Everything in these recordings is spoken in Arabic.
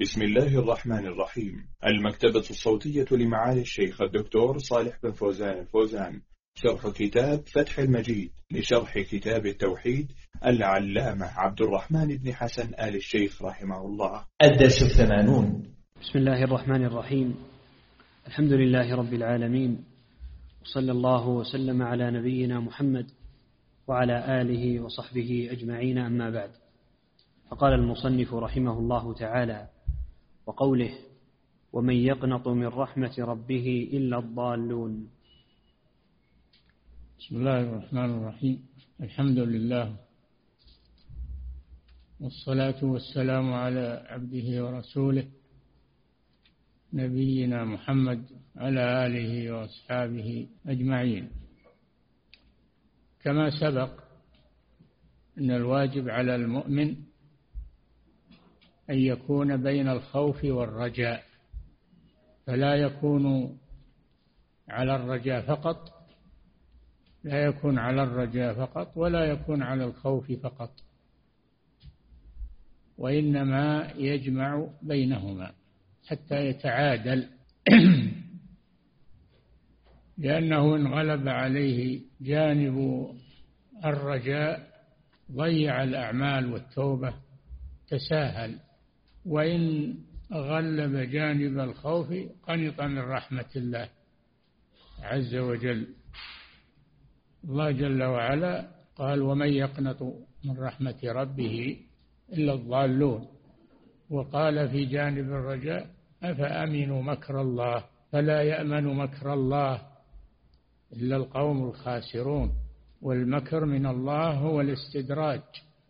بسم الله الرحمن الرحيم. المكتبة الصوتية لمعالي الشيخ الدكتور صالح بن فوزان الفوزان، شرح كتاب فتح المجيد لشرح كتاب التوحيد العلامة عبد الرحمن بن حسن آل الشيخ رحمه الله. الدرس 80. بسم الله الرحمن الرحيم. الحمد لله رب العالمين، وصلى الله وسلم على نبينا محمد وعلى آله وصحبه أجمعين، أما بعد. فقال المصنف رحمه الله تعالى: وقوله: ومن يقنط من رحمة ربه إلا الضالون. بسم الله الرحمن الرحيم. الحمد لله، والصلاة والسلام على عبده ورسوله نبينا محمد على آله وأصحابه أجمعين. كما سبق أن الواجب على المؤمن أن يكون بين الخوف والرجاء، فلا يكون على الرجاء فقط، لا يكون على الرجاء فقط ولا يكون على الخوف فقط، وإنما يجمع بينهما حتى يتعادل لأنه إن غلب عليه جانب الرجاء ضيع الأعمال والتوبة، تساهل، وإن غلب جانب الخوف قنط من رحمة الله عز وجل. الله جل وعلا قال: ومن يقنط من رحمة ربه إلا الضالون. وقال في جانب الرجاء: أفأمنوا مكر الله فلا يأمن مكر الله إلا القوم الخاسرون. والمكر من الله هو الاستدراج،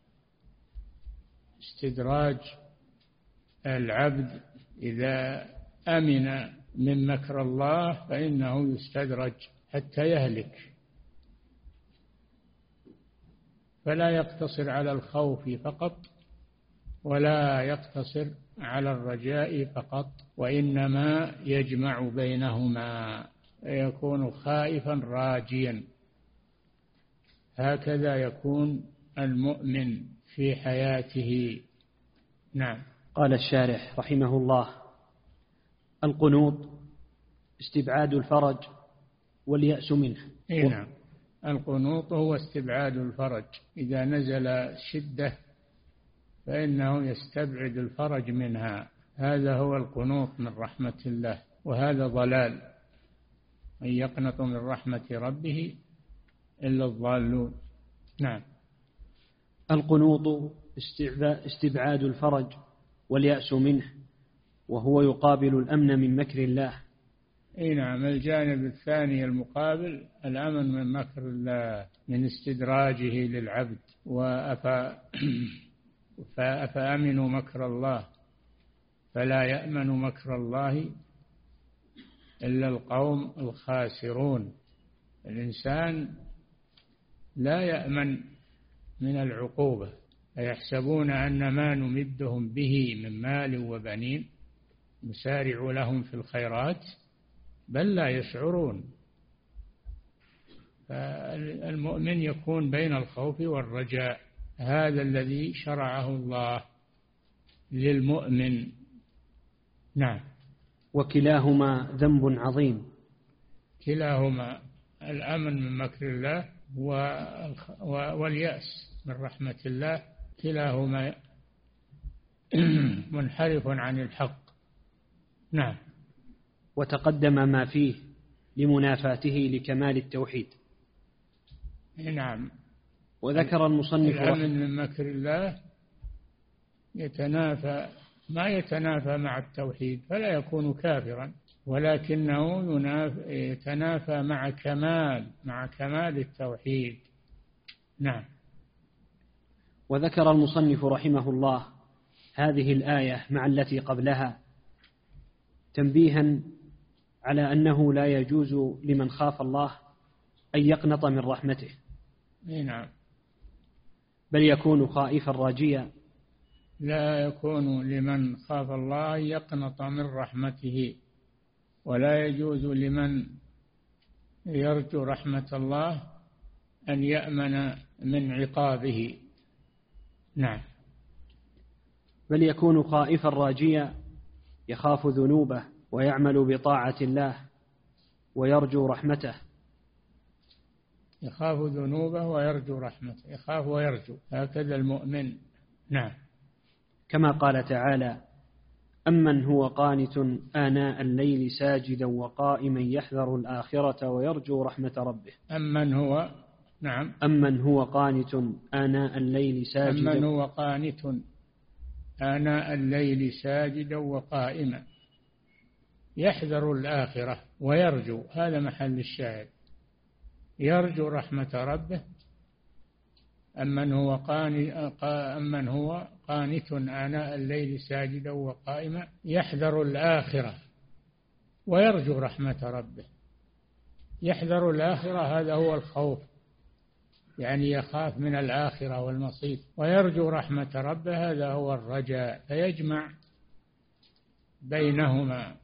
استدراج العبد إذا أمن من مكر الله فإنه يستدرج حتى يهلك، فلا يقتصر على الخوف فقط ولا يقتصر على الرجاء فقط، وإنما يجمع بينهما، يكون خائفا راجيا. هكذا يكون المؤمن في حياته. نعم. قال الشارح رحمه الله: القنوط استبعاد الفرج واليأس منه. نعم، القنوط هو استبعاد الفرج، إذا نزل الشدة فإنه يستبعد الفرج منها، هذا هو القنوط من رحمة الله، وهذا ضلال. من يقنط من رحمة ربه إلا الضالون. نعم. القنوط استبعاد الفرج واليأس منه، وهو يقابل الأمن من مكر الله. نعم، الجانب الثاني المقابل الأمن من مكر الله، من استدراجه للعبد. فأمنوا مكر الله فلا يأمن مكر الله إلا القوم الخاسرون. الإنسان لا يأمن من العقوبة، أيحسبون أن ما نمدهم به من مال وبنين نسارع لهم في الخيرات بل لا يشعرون. فالمؤمن يكون بين الخوف والرجاء، هذا الذي شرعه الله للمؤمن. نعم. وكلاهما ذنب عظيم. كلاهما، الأمن من مكر الله واليأس من رحمة الله، كلاهما منحرف عن الحق. نعم. وتقدم ما فيه لمنافاته لكمال التوحيد. نعم. وذكر المصنف الأمن من مكر الله ما يتنافى مع التوحيد فلا يكون كافرا، ولكنه يتنافى مع كمال التوحيد. نعم. وذكر المصنف رحمه الله هذه الآية مع التي قبلها تنبيها على أنه لا يجوز لمن خاف الله أن يقنط من رحمته. نعم. بل يكون خائفا راجيا. لا يكون لمن خاف الله أن يقنط من رحمته، ولا يجوز لمن يرجو رحمة الله أن يأمن من عقابه. نعم. بل يكون خائفا راجيا يخاف ذنوبه ويعمل بطاعة الله ويرجو رحمته. يخاف ذنوبه ويرجو رحمته، يخاف ويرجو، هكذا المؤمن. نعم. كما قال تعالى: أمن هو قانت آناء الليل ساجدا وقائما يحذر الآخرة ويرجو رحمة ربه. أمن هو، نعم، أمن هو قانت آناء الليل ساجدا، أمن هو قانت آناء الليل ساجدا وقائما يحذر الآخرة ويرجو، هذا محل الشاهد، يرجو رحمة ربه. أمن هو قانت آناء الليل ساجدا وقائما يحذر الآخرة ويرجو رحمة ربه. يحذر الآخرة هذا هو الخوف، يعني يخاف من الآخرة والمصير، ويرجو رحمة ربه هذا هو الرجاء، فيجمع بينهما.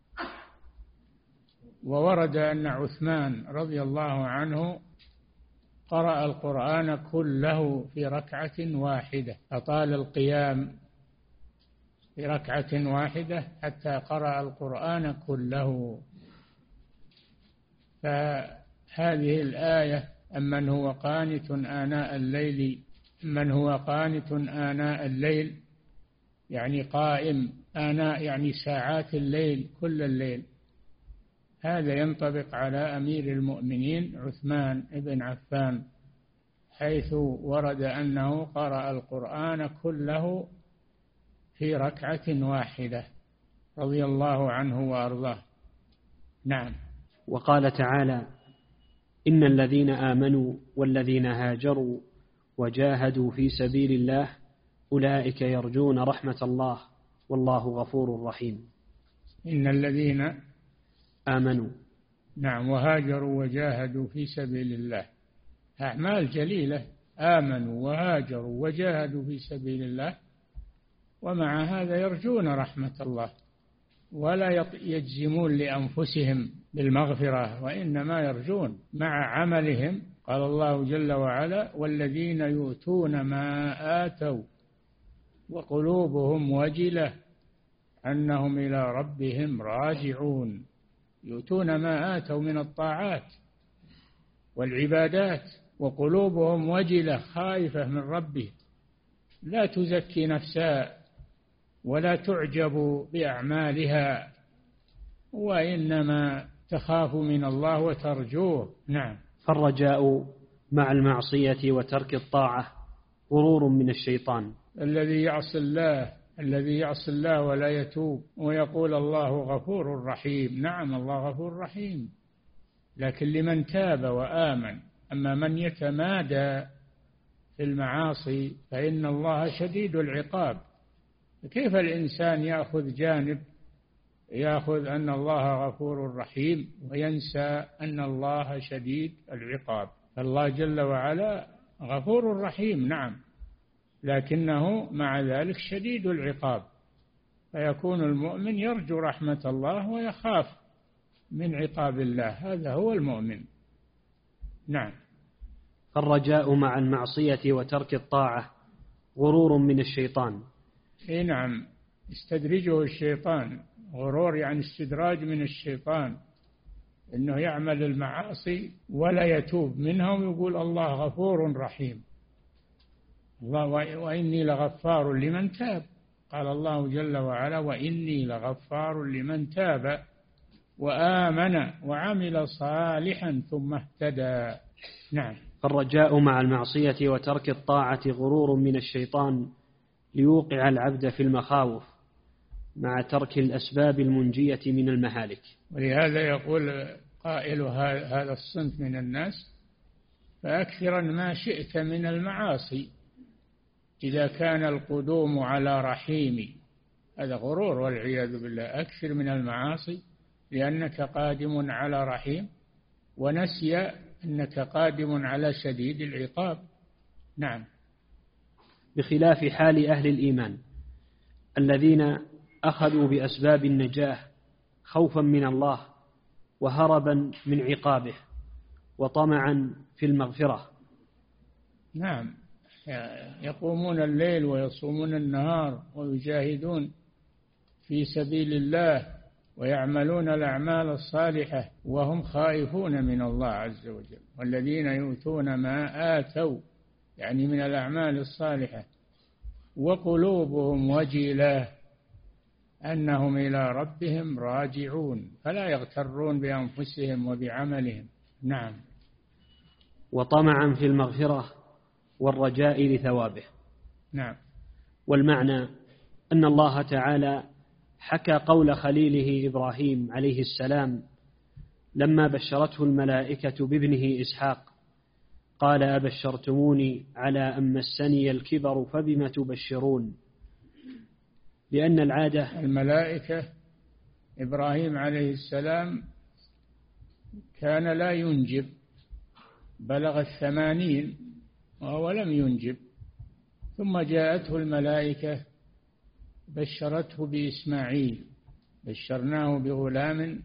وورد أن عثمان رضي الله عنه قرأ القرآن كله في ركعة واحدة، أطال القيام في ركعة واحدة حتى قرأ القرآن كله. فهذه الآية أمن هو قانت آناء الليل، من هو قانت آناء الليل يعني قائم، آناء يعني ساعات الليل، كل الليل. هذا ينطبق على أمير المؤمنين عثمان بن عفان، حيث ورد أنه قرأ القرآن كله في ركعة واحدة رضي الله عنه وأرضاه. نعم. وقال تعالى: إن الذين آمنوا والذين هاجروا وجاهدوا في سبيل الله أولئك يرجون رحمة الله والله غفور رحيم. إن الذين آمنوا، نعم، وهاجروا وجاهدوا في سبيل الله، أعمال جليلة، آمنوا وهاجروا وجاهدوا في سبيل الله، ومع هذا يرجون رحمة الله ولا يجزمون لأنفسهم بالمغفرة، وإنما يرجون مع عملهم. قال الله جل وعلا: والذين يؤتون ما آتوا وقلوبهم وجلة أنهم إلى ربهم راجعون. يؤتون ما آتوا من الطاعات والعبادات وقلوبهم وجلة، خائفة من ربه، لا تزكي نفسها ولا تعجب بأعمالها، وإنما تخاف من الله وترجوه. نعم. فالرجاء مع المعصية وترك الطاعة غرور من الشيطان. الذي يعصي الله ولا يتوب ويقول الله غفور رحيم، نعم الله غفور رحيم، لكن لمن تاب وآمن. أما من يتمادى في المعاصي فإن الله شديد العقاب. كيف الإنسان يأخذ جانب، يأخذ أن الله غفور رحيم وينسى أن الله شديد العقاب؟ الله جل وعلا غفور رحيم، نعم، لكنه مع ذلك شديد العقاب، فيكون المؤمن يرجو رحمة الله ويخاف من عقاب الله، هذا هو المؤمن. نعم. فالرجاء مع المعصية وترك الطاعة غرور من الشيطان. نعم، يستدرجه الشيطان، غرور يعني استدراج من الشيطان، إنه يعمل المعاصي ولا يتوب منها ويقول الله غفور رحيم. الله وإني لغفار لمن تاب، قال الله جل وعلا: وإني لغفار لمن تاب وآمن وعمل صالحا ثم اهتدى. نعم. فالرجاء مع المعصية وترك الطاعة غرور من الشيطان ليوقع العبد في المخاوف مع ترك الأسباب المنجية من المهالك. ولهذا يقول قائل هذا الصنف من الناس: فأكثرا ما شئت من المعاصي إذا كان القدوم على رحيمي. هذا غرور والعياذ بالله. أكثر من المعاصي لأنك قادم على رحيم، ونسي أنك قادم على شديد العقاب. نعم. بخلاف حال أهل الإيمان الذين أخذوا بأسباب النجاة خوفا من الله وهربا من عقابه وطمعا في المغفرة. نعم، يقومون الليل ويصومون النهار ويجاهدون في سبيل الله ويعملون الأعمال الصالحة وهم خائفون من الله عز وجل. والذين يؤتون ما آتوا يعني من الأعمال الصالحة وقلوبهم وجلة أنهم إلى ربهم راجعون فلا يغترون بأنفسهم وبعملهم. نعم. وطمعا في المغفرة والرجاء لثوابه. نعم. والمعنى أن الله تعالى حكى قول خليله إبراهيم عليه السلام لما بشرته الملائكة بابنه إسحاق قال أبشرتموني على أن مسني الكبر فبم تبشرون. لأن العادة الملائكة إبراهيم عليه السلام كان لا ينجب، بلغ 80 وهو لم ينجب، ثم جاءته الملائكة بشرته بإسماعيل، بشرناه بغلام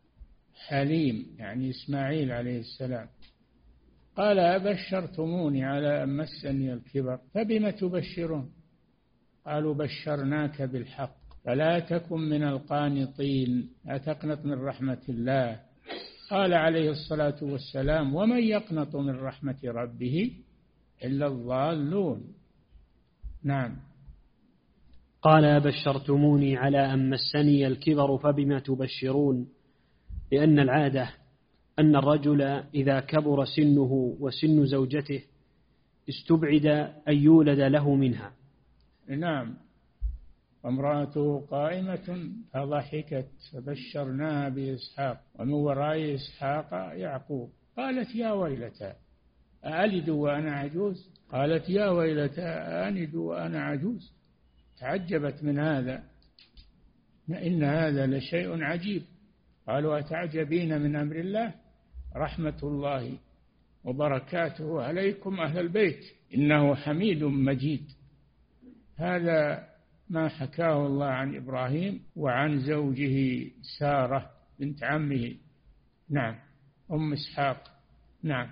حليم يعني إسماعيل عليه السلام. قال أبشرتموني على أن مسني الكبر فبم تبشرون؟ قالوا بشرناك بالحق فلا تكن من القانطين، لا تقنط من رحمة الله. قال عليه الصلاة والسلام ومن يقنط من رحمة ربه إلا الضالون. نعم. قال أبشرتموني على أن مسني الكبر فبم تبشرون، لأن العادة أن الرجل إذا كبر سنه وسن زوجته استبعد أن يولد له منها. نعم. وامرأته قائمة فضحكت فبشرناها بإسحاق ومن وراء إسحاق يعقوب. قالت يا ويلتى أألد وأنا عجوز؟ قالت يا ويلتى أألد وأنا عجوز؟ تعجبت من هذا، إن هذا لشيء عجيب. قالوا أتعجبين من أمر الله؟ رحمة الله وبركاته عليكم أهل البيت إنه حميد مجيد. هذا ما حكاه الله عن إبراهيم وعن زوجه سارة بنت عمه، نعم، أم إسحاق. نعم.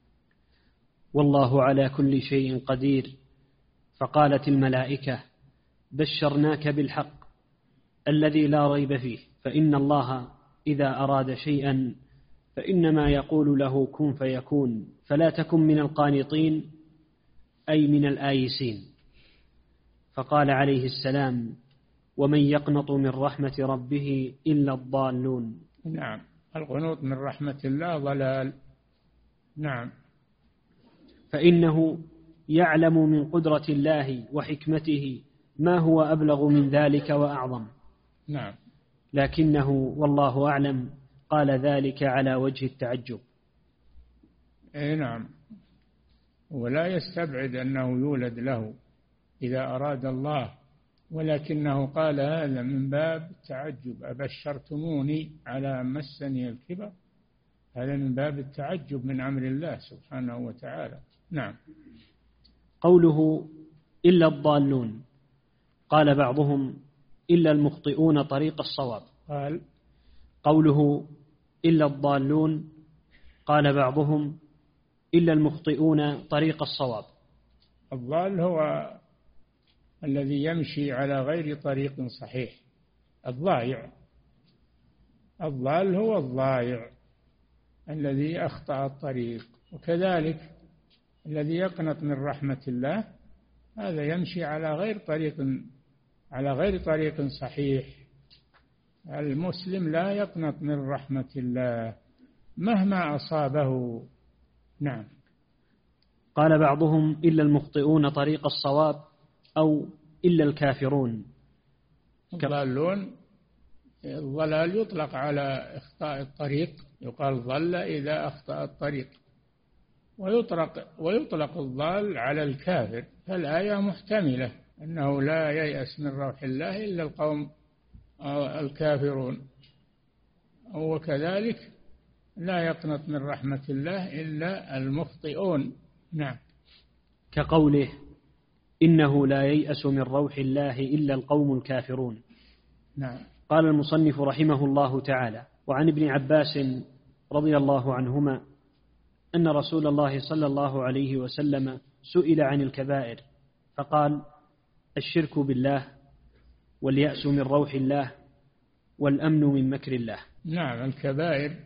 والله على كل شيء قدير. فقالت الملائكة بشرناك بالحق الذي لا ريب فيه، فإن الله إذا أراد شيئا فإنما يقول له كن فيكون، فلا تكن من القانطين أي من الآيسين. فقال عليه السلام ومن يقنط من رحمة ربه إلا الضالون. نعم. القنوط من رحمة الله ضلال. نعم. فإنه يعلم من قدرة الله وحكمته ما هو أبلغ من ذلك وأعظم. نعم. لكنه والله أعلم قال ذلك على وجه التعجب. نعم. ولا يستبعد أنه يولد له إذا أراد الله، ولكنه قال هذا من باب التعجب. أبشرتموني على أن مسني الكبر، هذا من باب التعجب من أمر الله سبحانه وتعالى. نعم. قوله إلا الضالون، قال بعضهم إلا المخطئون طريق الصواب. قوله إلا الضالون قال بعضهم إلا المخطئون طريق الصواب. الضال هو الذي يمشي على غير طريق صحيح، الضائع. الضال هو الضائع الذي أخطأ الطريق. وكذلك الذي يقنط من رحمة الله هذا يمشي على غير طريق صحيح. المسلم لا يقنط من رحمة الله مهما أصابه. نعم. قال بعضهم إلا المخطئون طريق الصواب أو إلا الكافرون. الضلال يطلق على إخطاء الطريق، يقال ضل إذا أخطأ الطريق، ويطلق الضال على الكافر. فالآية محتملة أنه لا ييأس من روح الله إلا القوم الكافرون، وكذلك لا يقنط من رحمة الله إلا المخطئون. نعم. كقوله إنه لا ييأس من روح الله إلا القوم الكافرون. نعم. قال المصنف رحمه الله تعالى وعن ابن عباس رضي الله عنهما أن رسول الله صلى الله عليه وسلم سئل عن الكبائر فقال الشرك بالله واليأس من روح الله والأمن من مكر الله. نعم، الكبائر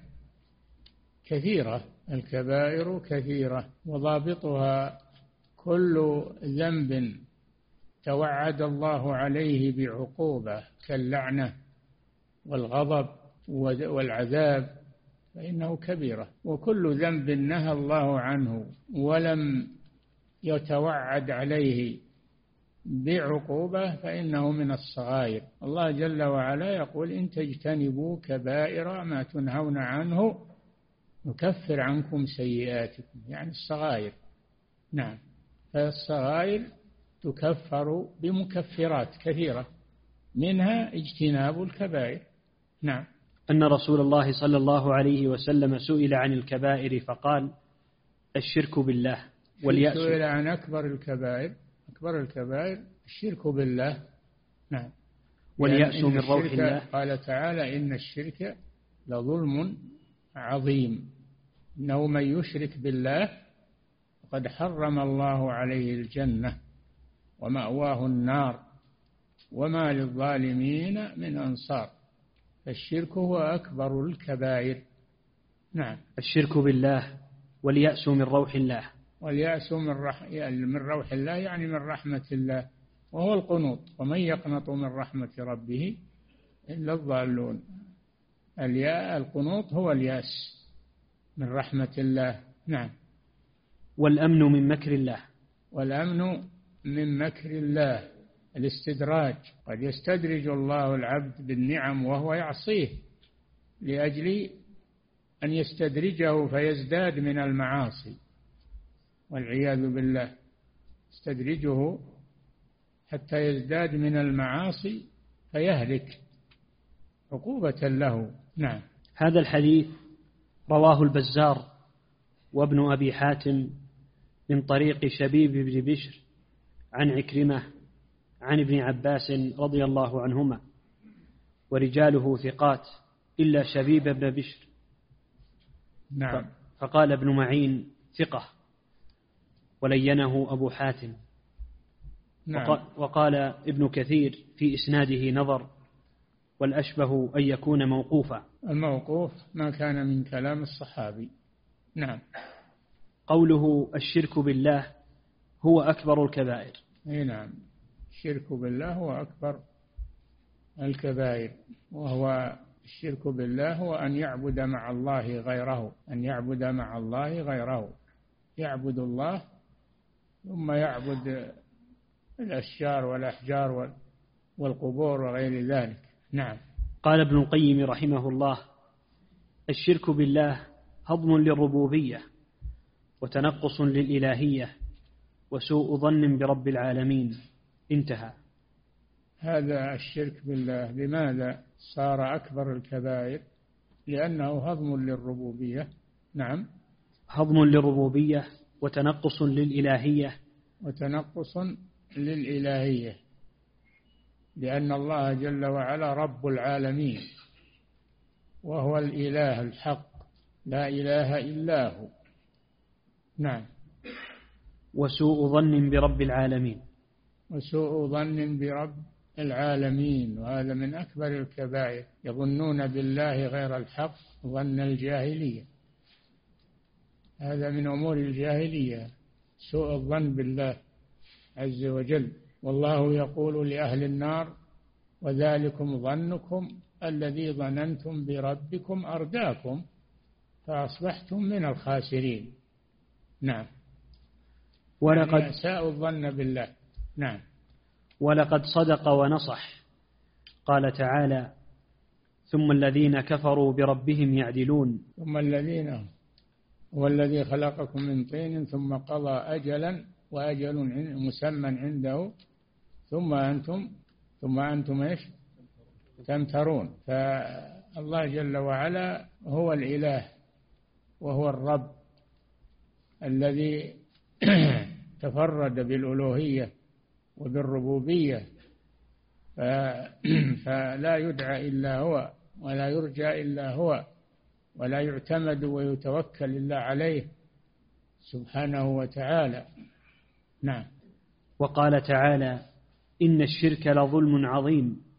كثيرة وضابطها كل ذنب توعد الله عليه بعقوبة كاللعنة والغضب والعذاب فإنه كبيرة، وكل ذنب نهى الله عنه ولم يتوعد عليه بعقوبة فإنه من الصغائر. الله جل وعلا يقول: إن تجتنبوا كبائر ما تنهون عنه نكفر عنكم سيئاتكم، يعني الصغائر. نعم، فالصغائر تكفر بمكفرات كثيرة منها اجتناب الكبائر. نعم. أن رسول الله صلى الله عليه وسلم سئل عن الكبائر فقال: الشرك بالله واليأس. سئل عن أكبر الكبائر الشرك بالله. نعم. واليأس من روح الله. قال تعالى: إن الشرك لظلم عظيم، إنه من يشرك بالله قد حرم الله عليه الجنة ومأواه النار وما للظالمين من أنصار. فالشرك هو أكبر الكبائر. نعم. الشرك بالله واليأس من روح الله. واليأس من روح الله يعني من رحمة الله، وهو القنوط. ومن يقنط من رحمة ربه إلا الضالون. القنوط هو اليأس من رحمة الله. نعم. والأمن من مكر الله. والأمن من مكر الله الاستدراج. قد يستدرج الله العبد بالنعم وهو يعصيه لأجل أن يستدرجه فيزداد من المعاصي والعياذ بالله. يستدرجه حتى يزداد من المعاصي فيهلك عقوبة له. نعم. هذا الحديث رواه البزار وابن أبي حاتم من طريق شبيب بن بشر عن عكرمة عن ابن عباس رضي الله عنهما، ورجاله ثقات إلا شبيب بن بشر. نعم. فقال ابن معين: ثقة، ولينه أبو حاتم. نعم. وقال ابن كثير: في إسناده نظر، والأشبه أن يكون موقوفا. الموقوف ما كان من كلام الصحابي. نعم. قوله الشرك بالله هو أكبر الكبائر. نعم، الشرك بالله هو أكبر الكبائر، وهو الشرك بالله هو أن يعبد مع الله غيره، يعبد الله ثم يعبد الأشجار والأحجار والقبور وغير ذلك. نعم. قال ابن القيم رحمه الله: الشرك بالله هضم للربوبية وتنقص للإلهية وسوء ظن برب العالمين. انتهى. هذا الشرك بالله لماذا صار أكبر الكبائر؟ لأنه هضم للربوبية. نعم. هضم للربوبية وتنقص للإلهية، لأن الله جل وعلا رب العالمين وهو الإله الحق لا إله إلا هو. نعم. وسوء ظن برب العالمين، وهذا من أكبر الكبائر. يظنون بالله غير الحق ظن الجاهلية، هذا من أمور الجاهلية، سوء الظن بالله عز وجل. والله يقول لأهل النار: وذلكم ظنكم الذي ظننتم بربكم أرداكم فأصبحتم من الخاسرين. نعم. ولقد يعني أساءوا الظن بالله. نعم. ولقد صدق ونصح. قال تعالى: ثم الذين كفروا بربهم يعدلون. ثم الذين هو الذي خلقكم من طين ثم قضى أجلا وأجل مسمى عنده ثم أنتم إيش تمترون. فالله جل وعلا هو الإله وهو الرب الذي تفرد بالألوهية وبالربوبية، فلا يدعى إلا هو ولا يرجى إلا هو ولا يعتمد ويتوكل إلا عليه سبحانه وتعالى. نعم. وقال تعالى: إن الشرك لظلم عظيم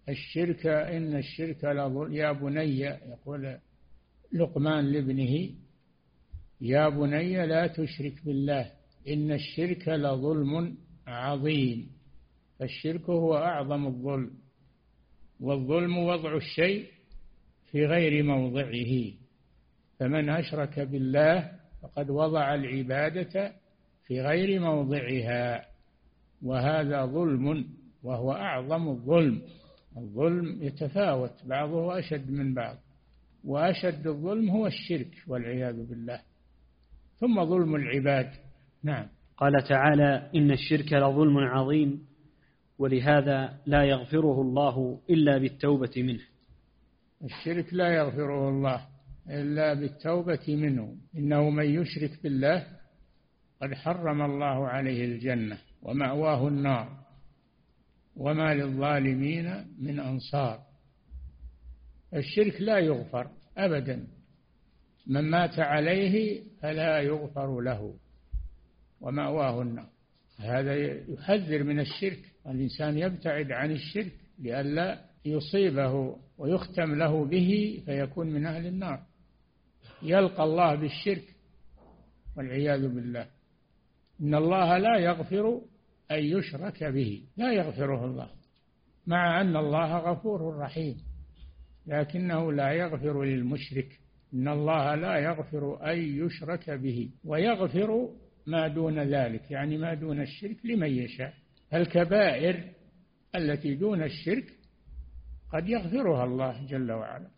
الشرك إن الشرك لظلم. يا بني، يقول لقمان لابنه: يا بني لا تشرك بالله إن الشرك لظلم عظيم. فالشرك هو أعظم الظلم، والظلم وضع الشيء في غير موضعه، فمن أشرك بالله فقد وضع العبادة في غير موضعها، وهذا ظلم وهو أعظم الظلم. الظلم يتفاوت، بعضه أشد من بعض، وأشد الظلم هو الشرك والعياذ بالله، ثم ظلم العباد. نعم. قال تعالى: إن الشرك لظلم عظيم، ولهذا لا يغفره الله إلا بالتوبة منه. الشرك لا يغفره الله إلا بالتوبة منه. إنه من يشرك بالله قد حرم الله عليه الجنة ومأواه النار وما للظالمين من أنصار. الشرك لا يغفر أبدا، من مات عليه فلا يغفر له ومأواه النار. هذا يحذر من الشرك، الإنسان يبتعد عن الشرك لئلا يصيبه ويختم له به فيكون من أهل النار، يلقى الله بالشرك والعياذ بالله. إن الله لا يغفر أن يشرك به، لا يغفره الله، مع أن الله غفور رحيم، لكنه لا يغفر للمشرك. إن الله لا يغفر أن يشرك به ويغفر ما دون ذلك، يعني ما دون الشرك، لمن يشاء. الكبائر التي دون الشرك قد يغفرها الله جل وعلا،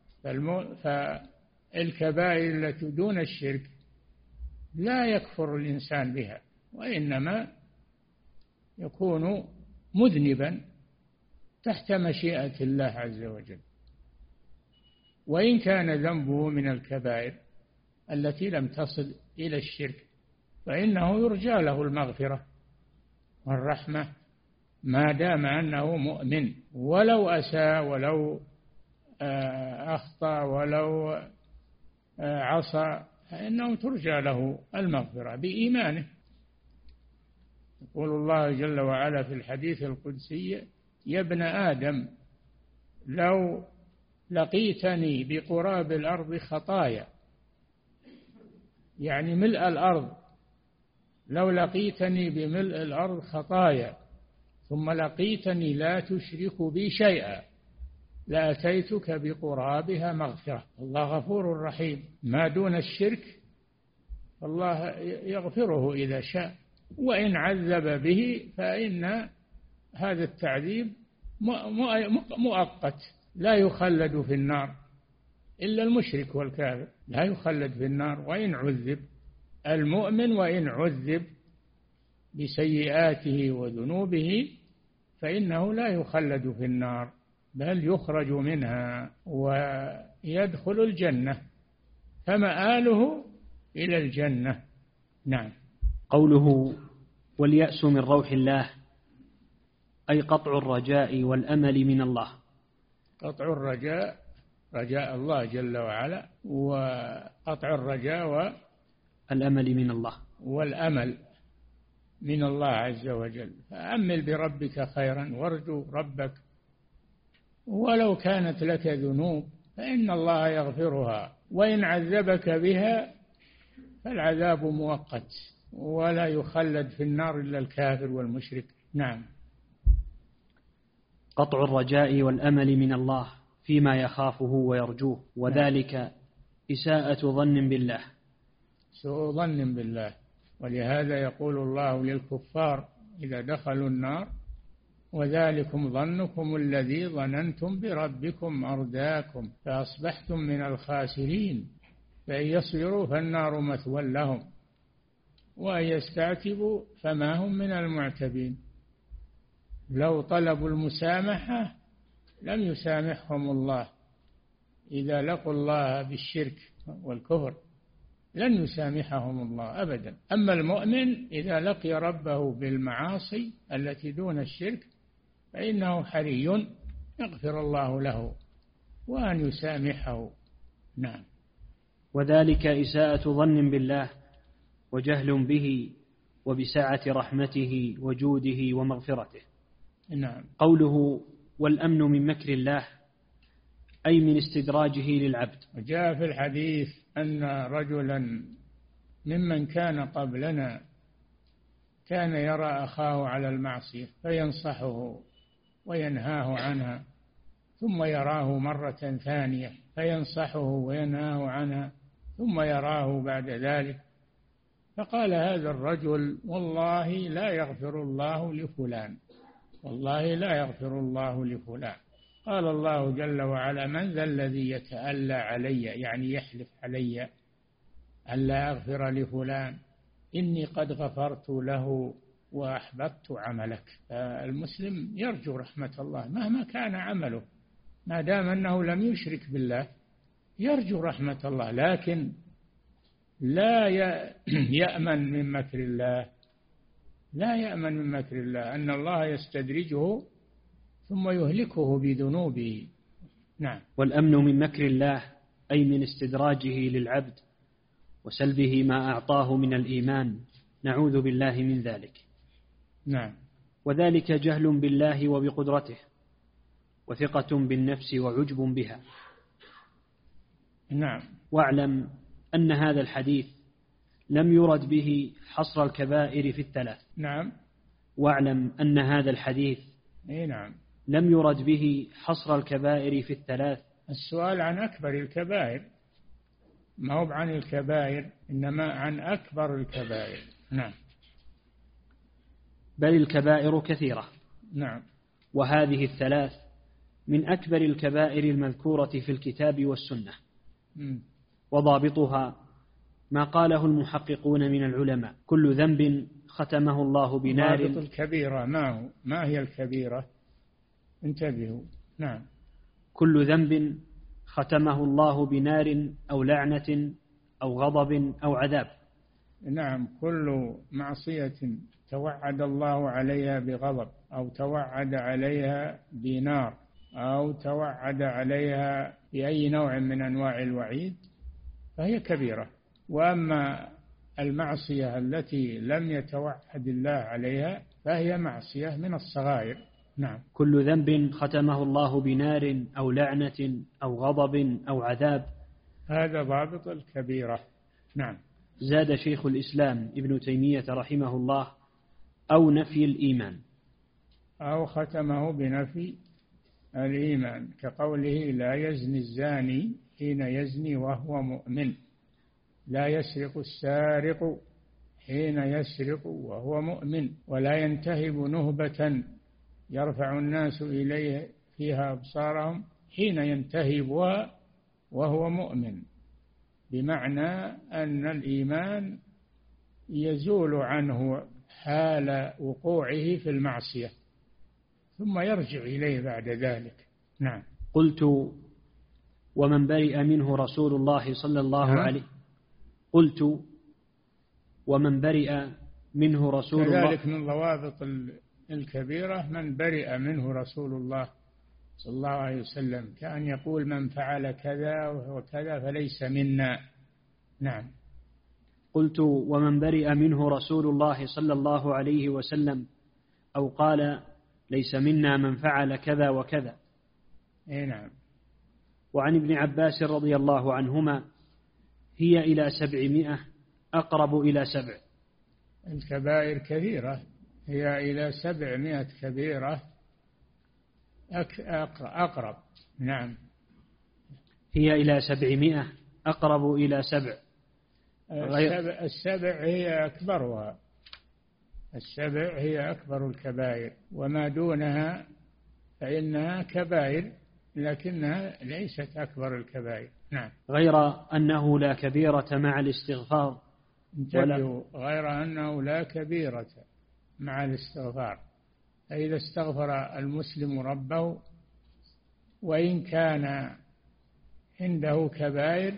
فالكبائر التي دون الشرك لا يكفر الإنسان بها، وإنما يكون مذنبا تحت مشيئة الله عز وجل، وإن كان ذنبه من الكبائر التي لم تصل إلى الشرك، فإنه يرجى له المغفرة والرحمة ما دام أنه مؤمن، ولو أساء ولو أخطأ ولو عصى، فإنه ترجى له المغفرة بإيمانه. يقول الله جل وعلا في الحديث القدسي: يا ابن آدم لو لقيتني بقراب الأرض خطايا، يعني ملء الأرض، لو لقيتني بملء الأرض خطايا ثم لقيتني لا تشرك بي شيئا لأتيتك بقرابها مغفرة. الله غفور رحيم، ما دون الشرك الله يغفره إذا شاء، وإن عذب به فإن هذا التعذيب مؤقت، لا يخلد في النار إلا المشرك والكافر، لا يخلد في النار وإن عذب. المؤمن وإن عذب بسيئاته وذنوبه فإنه لا يخلد في النار، بل يخرج منها ويدخل الجنة، فمآله إلى الجنة. نعم. قوله: واليأس من روح الله، أي قطع الرجاء والأمل من الله. قطع الرجاء، رجاء الله جل وعلا، وقطع الرجاء والأمل من الله، والأمل من الله عز وجل. فأمل بربك خيرا وارجو ربك، ولو كانت لك ذنوب فإن الله يغفرها، وإن عذبك بها فالعذاب مؤقت ولا يخلد في النار إلا الكافر والمشرك. نعم. قطع الرجاء والأمل من الله فيما يخافه ويرجوه، وذلك إساءة ظن بالله، سوء ظن بالله. ولهذا يقول الله للكفار إذا دخلوا النار: وذلكم ظنكم الذي ظننتم بربكم أرداكم فأصبحتم من الخاسرين، فإن يصبروا فالنار مثوى لهم وإن يستعتبوا فما هم من المعتبين. لو طلبوا المسامحة لم يسامحهم الله، إذا لقوا الله بالشرك والكفر لن يسامحهم الله أبدا. أما المؤمن إذا لقي ربه بالمعاصي التي دون الشرك فإنه حري يغفر الله له وأن يسامحه. نعم. وذلك إساءة ظن بالله وجهل به وبسعة رحمته وجوده ومغفرته. نعم. قوله: والأمن من مكر الله أي من استدراجه للعبد. وجاء في الحديث أن رجلا ممن كان قبلنا كان يرى أخاه على المعصية فينصحه وينهاه عنها، ثم يراه مرة ثانية فينصحه وينهاه عنها، ثم يراه بعد ذلك، فقال هذا الرجل والله لا يغفر الله لفلان، والله لا يغفر الله لفلان. قال الله جل وعلا من ذا الذي يتألى علي، يعني يحلف علي ألا أغفر لفلان، إني قد غفرت له وأحببت عملك. المسلم يرجو رحمة الله مهما كان عمله، ما دام أنه لم يشرك بالله يرجو رحمة الله، لكن لا يأمن من مكر الله، لا يأمن من مكر الله، أن الله يستدرجه ثم يهلكه بذنوبه. نعم. والأمن من مكر الله أي من استدراجه للعبد وسلبه ما أعطاه من الإيمان، نعوذ بالله من ذلك. نعم. وذلك جهل بالله وبقدرته، وثقة بالنفس وعجب بها. نعم. واعلم أن هذا الحديث لم يرد به حصر الكبائر في الثلاث. نعم. واعلم أن هذا الحديث نعم لم يرد به حصر الكبائر في الثلاث. السؤال عن أكبر الكبائر، ما هو عن الكبائر، إنما عن أكبر الكبائر. نعم. بل الكبائر كثيرة. نعم. وهذه الثلاث من أكبر الكبائر المذكورة في الكتاب والسنة. وضابطها ما قاله المحققون من العلماء: كل ذنب ختمه الله بنار. ضابط الكبيرة ما هي الكبيرة؟ انتبهوا. نعم. كل ذنب ختمه الله بنار أو لعنة أو غضب أو عذاب. نعم. كل معصية توعد الله عليها بغضب أو توعد عليها بنار أو توعد عليها بأي نوع من أنواع الوعيد فهي كبيرة. وأما المعصية التي لم يتوعد الله عليها فهي معصية من الصغائر. نعم. كل ذنب ختمه الله بنار أو لعنة أو غضب أو عذاب، هذا ضابط الكبيرة. نعم. زاد شيخ الإسلام ابن تيمية رحمه الله: أو نفي الإيمان، أو ختمه بنفي الإيمان، كقوله لا يزني الزاني حين يزني وهو مؤمن، لا يسرق السارق حين يسرق وهو مؤمن، ولا ينتهب نهبة يرفع الناس إليه فيها أبصارهم حين ينتهبها وهو مؤمن، بمعنى أن الإيمان يزول عنه حال وقوعه في المعصية ثم يرجع إليه بعد ذلك. نعم. قلت ومن برئ منه رسول الله صلى الله عليه قلت ومن برئ منه رسول الله. كذلك من ضوابط الكبيرة من برئ منه رسول الله صلى الله عليه وسلم، كأن يقول من فعل كذا وكذا فليس منا. نعم. قلت ومن برئ منه رسول الله صلى الله عليه وسلم، أو قال ليس منا من فعل كذا وكذا. نعم. وعن ابن عباس رضي الله عنهما: هي إلى 700 أقرب إلى 7. الكبائر كثيرة، هي إلى 700 كبيرة أقرب. نعم. هي إلى 700 أقرب إلى 7. 7 هي أكبرها، 7 هي أكبر الكبائر، وما دونها فإنها كبائر لكنها ليست أكبر الكبائر. نعم. غير أنه لا كبيرة مع الاستغفار. غير أنه لا كبيرة مع الاستغفار، فإذا استغفر المسلم ربه وإن كان عنده كبائر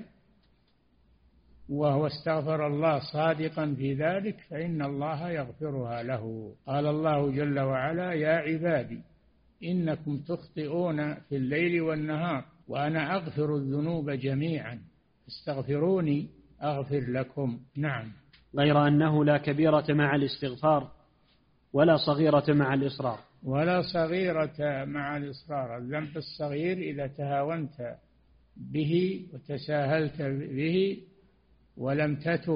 وهو استغفر الله صادقا في ذلك فإن الله يغفرها له. قال الله جل وعلا: يا عبادي إنكم تخطئون في الليل والنهار وأنا أغفر الذنوب جميعا استغفروني أغفر لكم. نعم. غير أنه لا كبيرة مع الاستغفار ولا صغيرة مع الإصرار. ولا صغيرة مع الإصرار. الذنب الصغير إذا تهاونت به وتساهلت به ولم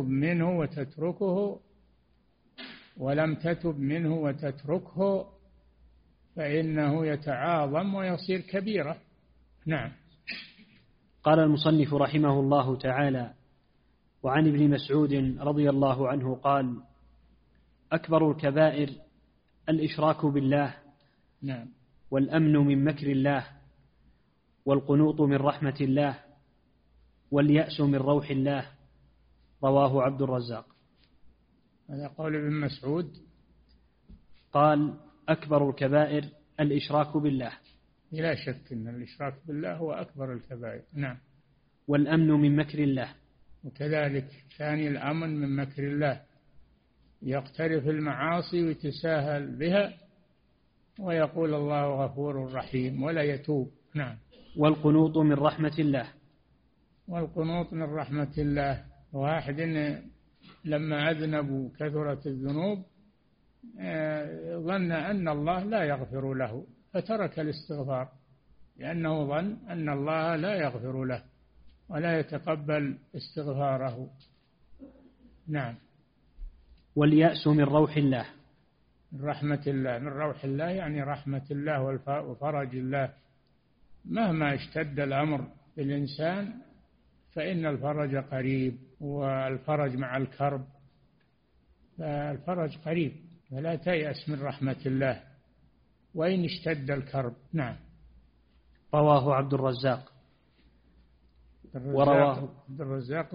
تتب منه وتتركه فإنه يتعاظم ويصير كبيرة. نعم. قال المصنف رحمه الله تعالى: وعن ابن مسعود رضي الله عنه قال: أكبر الكبائر الإشراك بالله، نعم، والأمن من مكر الله، والقنوط من رحمة الله، واليأس من روح الله. رواه عبد الرزاق. هذا قول ابن مسعود. قال: أكبر الكبائر الإشراك بالله. لا شك أن الإشراك بالله هو أكبر الكبائر. نعم. والأمن من مكر الله. وكذلك ثاني الأمن من مكر الله، يقترف المعاصي ويتساهل بها ويقول الله غفور رحيم ولا يتوب. نعم. والقنوط من رحمة الله. والقنوط من رحمة الله، واحد لما أذنبوا كثرت الذنوب ظن أن الله لا يغفر له فترك الاستغفار، لأنه ظن أن الله لا يغفر له ولا يتقبل استغفاره. نعم. واليأس من روح الله. من رحمة الله، من روح الله يعني رحمة الله وفرج الله. مهما اشتد الأمر بالإنسان فإن الفرج قريب، والفرج مع الكرب، فالفرج قريب، فلا تيأس من رحمة الله وإن اشتد الكرب. نعم. رواه عبد الرزاق. عبد الرزاق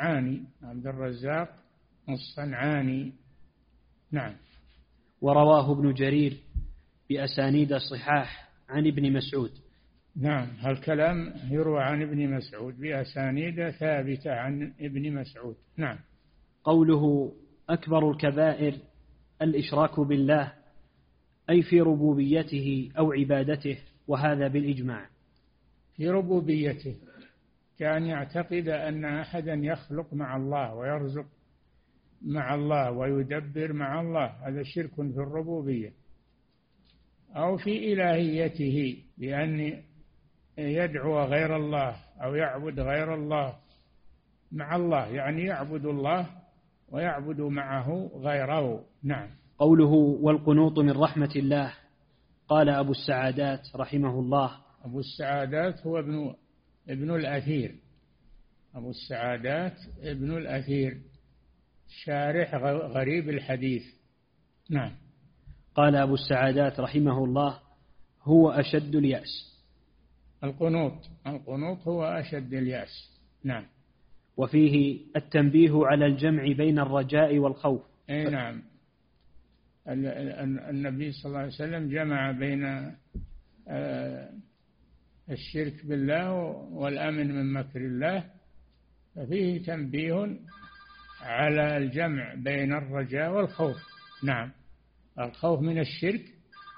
الصنعاني. نعم. ورواه ابن جرير بأسانيد الصحاح عن ابن مسعود. نعم. هالكلام يروى عن ابن مسعود بأسانيد ثابتة عن ابن مسعود. نعم. قوله أكبر الكبائر الإشراك بالله، أي في ربوبيته أو عبادته، وهذا بالإجماع. في ربوبيته، كان يعتقد أن أحدا يخلق مع الله ويرزق مع الله ويدبر مع الله، هذا شرك في الربوبية. أو في إلهيته، بأن يدعو غير الله أو يعبد غير الله مع الله، يعني يعبد الله ويعبد معه غيره. نعم. قوله والقنوط من رحمة الله، قال أبو السعادات رحمه الله. أبو السعادات هو ابن الأثير. أبو السعادات ابن الأثير شارح غريب الحديث. نعم. قال أبو السعادات رحمه الله: هو أشد اليأس. القنوط هو أشد اليأس. نعم. وفيه التنبيه على الجمع بين الرجاء والخوف. أي نعم. النبي صلى الله عليه وسلم جمع بين الشرك بالله والأمن من مكر الله، ففيه تنبيه على الجمع بين الرجاء والخوف. نعم. الخوف من الشرك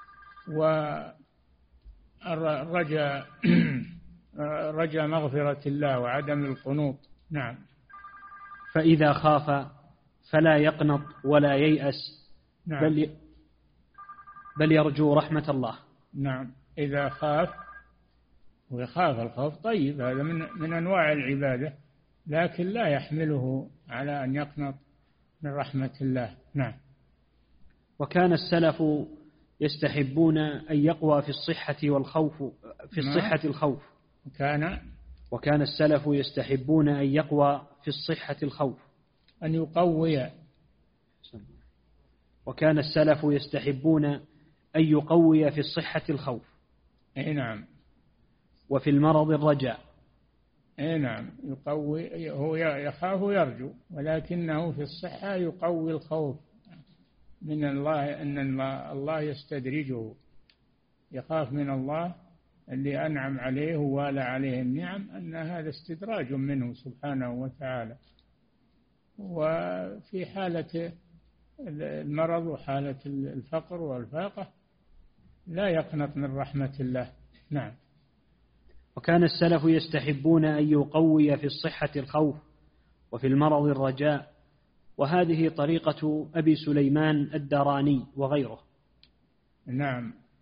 والرجاء رجاء مغفرة الله وعدم القنوط. نعم. فإذا خاف فلا يقنط ولا ييأس. نعم. بل يرجو رحمة الله. نعم. إذا خاف، ويخاف الخوف طيب، هذا من أنواع العبادة، لكن لا يحمله على أن يقنط من رحمة الله. نعم. وكان السلف يستحبون أن يقوى في الصحة والخوف الخوف. وكان السلف يستحبون أن يقوى في الصحة الخوف، أن يقوي. وكان السلف يستحبون أن يقوي في الصحة الخوف. أي نعم. وفي المرض الرجاء. أي نعم. يقوي، هو يخاف ويرجو، ولكنه في الصحة يقوي الخوف من الله، أن الله يستدرجه، يخاف من الله اللي أنعم عليه ووالى عليه النعم، أن هذا استدراج منه سبحانه وتعالى. وفي حالة المرض وحالة الفقر والفاقة لا يقنط من رحمة الله. نعم. وكان السلف يستحبون أن يقوي في الصحة الخوف وفي المرض الرجاء، وهذه طريقة أبي سليمان الدراني وغيره. نعم.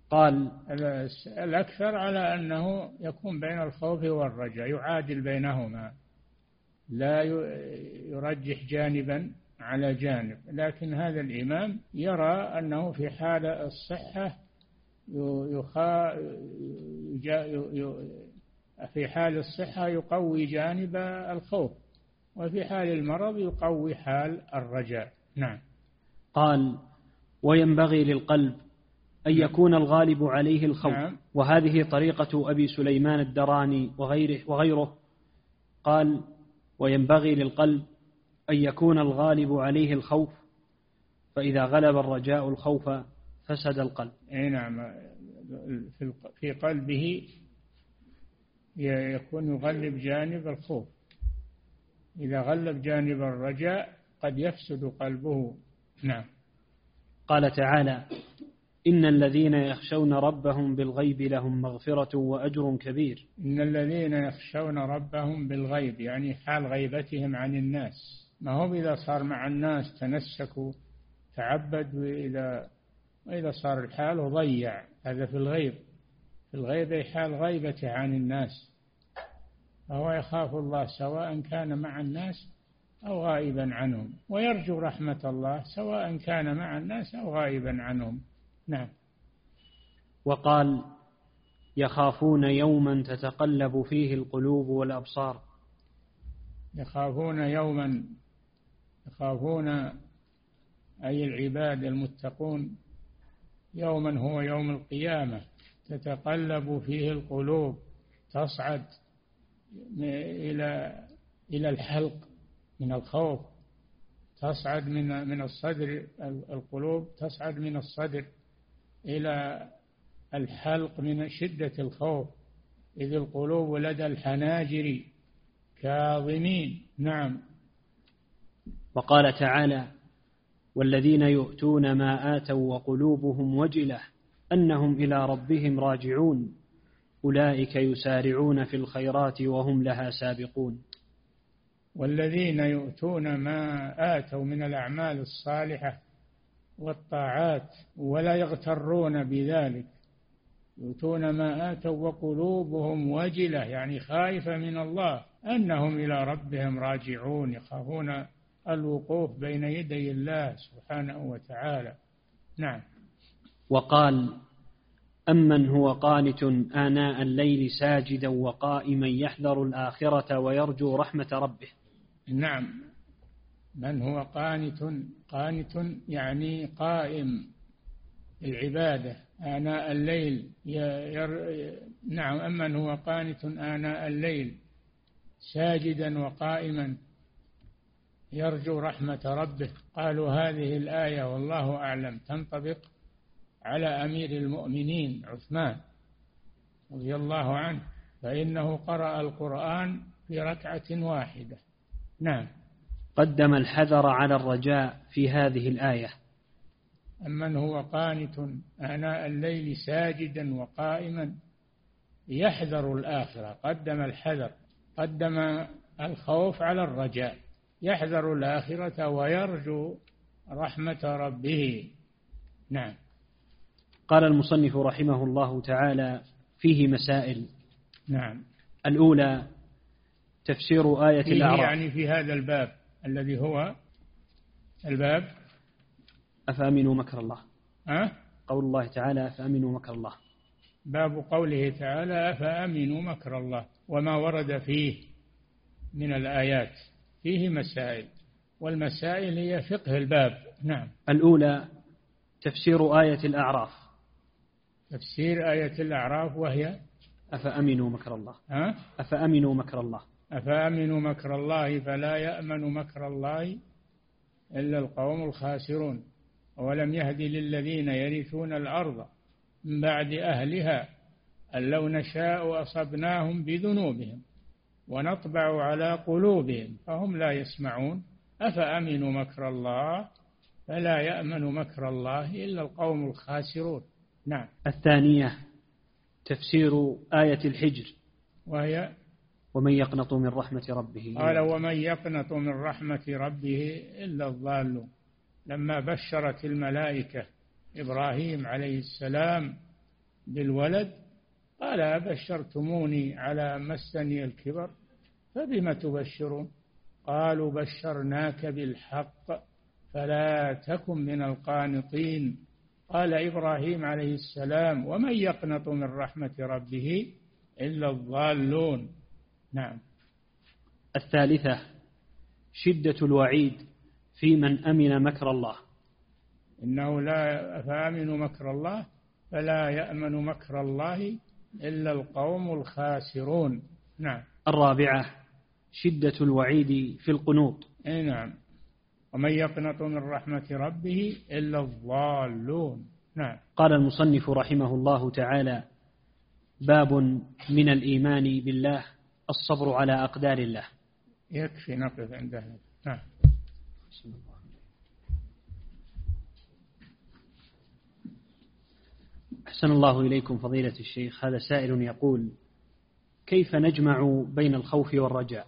قال الأكثر على أنه يكون بين الخوف والرجاء، يعادل بينهما، لا يرجح جانبا على جانب. لكن هذا الإمام يرى أنه في حال الصحة في حال الصحة يقوي جانب الخوف، وفي حال المرض يقوي حال الرجاء. نعم. قال وينبغي للقلب أن يكون الغالب عليه الخوف. نعم. وهذه طريقة أبي سليمان الدراني وغيره. قال وينبغي للقلب أن يكون الغالب عليه الخوف، فإذا غلب الرجاء الخوف فسد القلب. نعم، في قلبه يكون يغلب جانب الخوف، إذا غلب جانب الرجاء قد يفسد قلبه. نعم. قال تعالى إن الذين يخشون ربهم بالغيب لهم مغفرة وأجر كبير. إن الذين يخشون ربهم بالغيب يعني حال غيبتهم عن الناس، ما هو إذا صار مع الناس تنسكوا تعبد، وإذا صار الحال ضيع. هذا في الغيب، في الغيب حال غيبته عن الناس، فهو يخاف الله سواء كان مع الناس أو غائبا عنهم، ويرجو رحمة الله سواء كان مع الناس أو غائبا عنهم. نعم. وقال يخافون يوما تتقلب فيه القلوب والأبصار. يخافون يوما، يخافون أي العباد المتقون، يوما هو يوم القيامة تتقلب فيه القلوب، تصعد إلى الحلق من الخوف، تصعد من الصدر، القلوب تصعد من الصدر إلى الحلق من شدة الخوف، إذ القلوب لدى الحناجر كاظمين. نعم. وقال تعالى والذين يؤتون ما آتوا وقلوبهم وجلة أنهم إلى ربهم راجعون أولئك يسارعون في الخيرات وهم لها سابقون. والذين يؤتون ما آتوا من الأعمال الصالحة والطاعات ولا يغترون بذلك، يؤتون ما آتوا وقلوبهم وجلة يعني خائفة من الله أنهم إلى ربهم راجعون، يخافون الوقوف بين يدي الله سبحانه وتعالى. نعم. وقال أمن هو قانت آناء الليل ساجدا وقائما يحذر الآخرة ويرجو رحمة ربه. نعم. من هو قانت يعني قائم العبادة آناء الليل. نعم. أمن هو قانت آناء الليل ساجدا وقائما يرجو رحمة ربه. قالوا هذه الآية والله أعلم تنطبق على أمير المؤمنين عثمان رضي الله عنه، فإنه قرأ القرآن في ركعة واحدة. نعم. قدم الحذر على الرجاء في هذه الآية. أمن هو قانت آناء الليل ساجدا وقائما يحذر الآخرة، قدم الحذر، قدم الخوف على الرجاء، يحذر الآخرة ويرجو رحمة ربه. نعم. قال المصنف رحمه الله تعالى فيه مسائل. نعم. الأولى تفسير آية الأعراف، يعني في هذا الباب الذي هو الباب أفأمنوا مكر الله. قول الله تعالى أفأمنوا مكر الله، باب قوله تعالى أفأمنوا مكر الله، وما ورد فيه من الآيات فيه مسائل، والمسائل هي فقه الباب. نعم. الأولى تفسير آية الأعراف، تفسير آية الأعراف وهي أفأمنوا مكر الله. أفأمنوا مكر الله، أفأمنوا مكر الله فلا يأمن مكر الله إلا القوم الخاسرون، ولم يهد للذين يرثون الأرض من بعد أهلها أن لو نشاء أصبناهم بذنوبهم ونطبع على قلوبهم فهم لا يسمعون أفأمنوا مكر الله فلا يأمن مكر الله إلا القوم الخاسرون. نعم. الثانية تفسير آية الحجر وهي ومن يقنط من رحمة ربه. قال ومن يقنط من رحمة ربه إلا الضالون، لما بشرت الملائكة إبراهيم عليه السلام بالولد قال أبشرتموني على مسني الكبر فبم تبشرون قالوا بشرناك بالحق فلا تكن من القانطين قال إبراهيم عليه السلام ومن يقنط من رحمة ربه إلا الضالون. نعم. الثالثة شدة الوعيد في من أمن مكر الله. إنه لا فآمنوا مكر الله فلا يأمن مكر الله إلا القوم الخاسرون. نعم. الرابعة شدة الوعيد في القنوط. نعم. ومن يقنط من رحمة ربه إلا الضالون. نعم. قال المصنف رحمه الله تعالى: باب من الإيمان بالله الصبر على أقدار الله. يكفي نقف عنده. نعم. أحسن الله إليكم فضيلة الشيخ. هذا سائل يقول: كيف نجمع بين الخوف والرجاء؟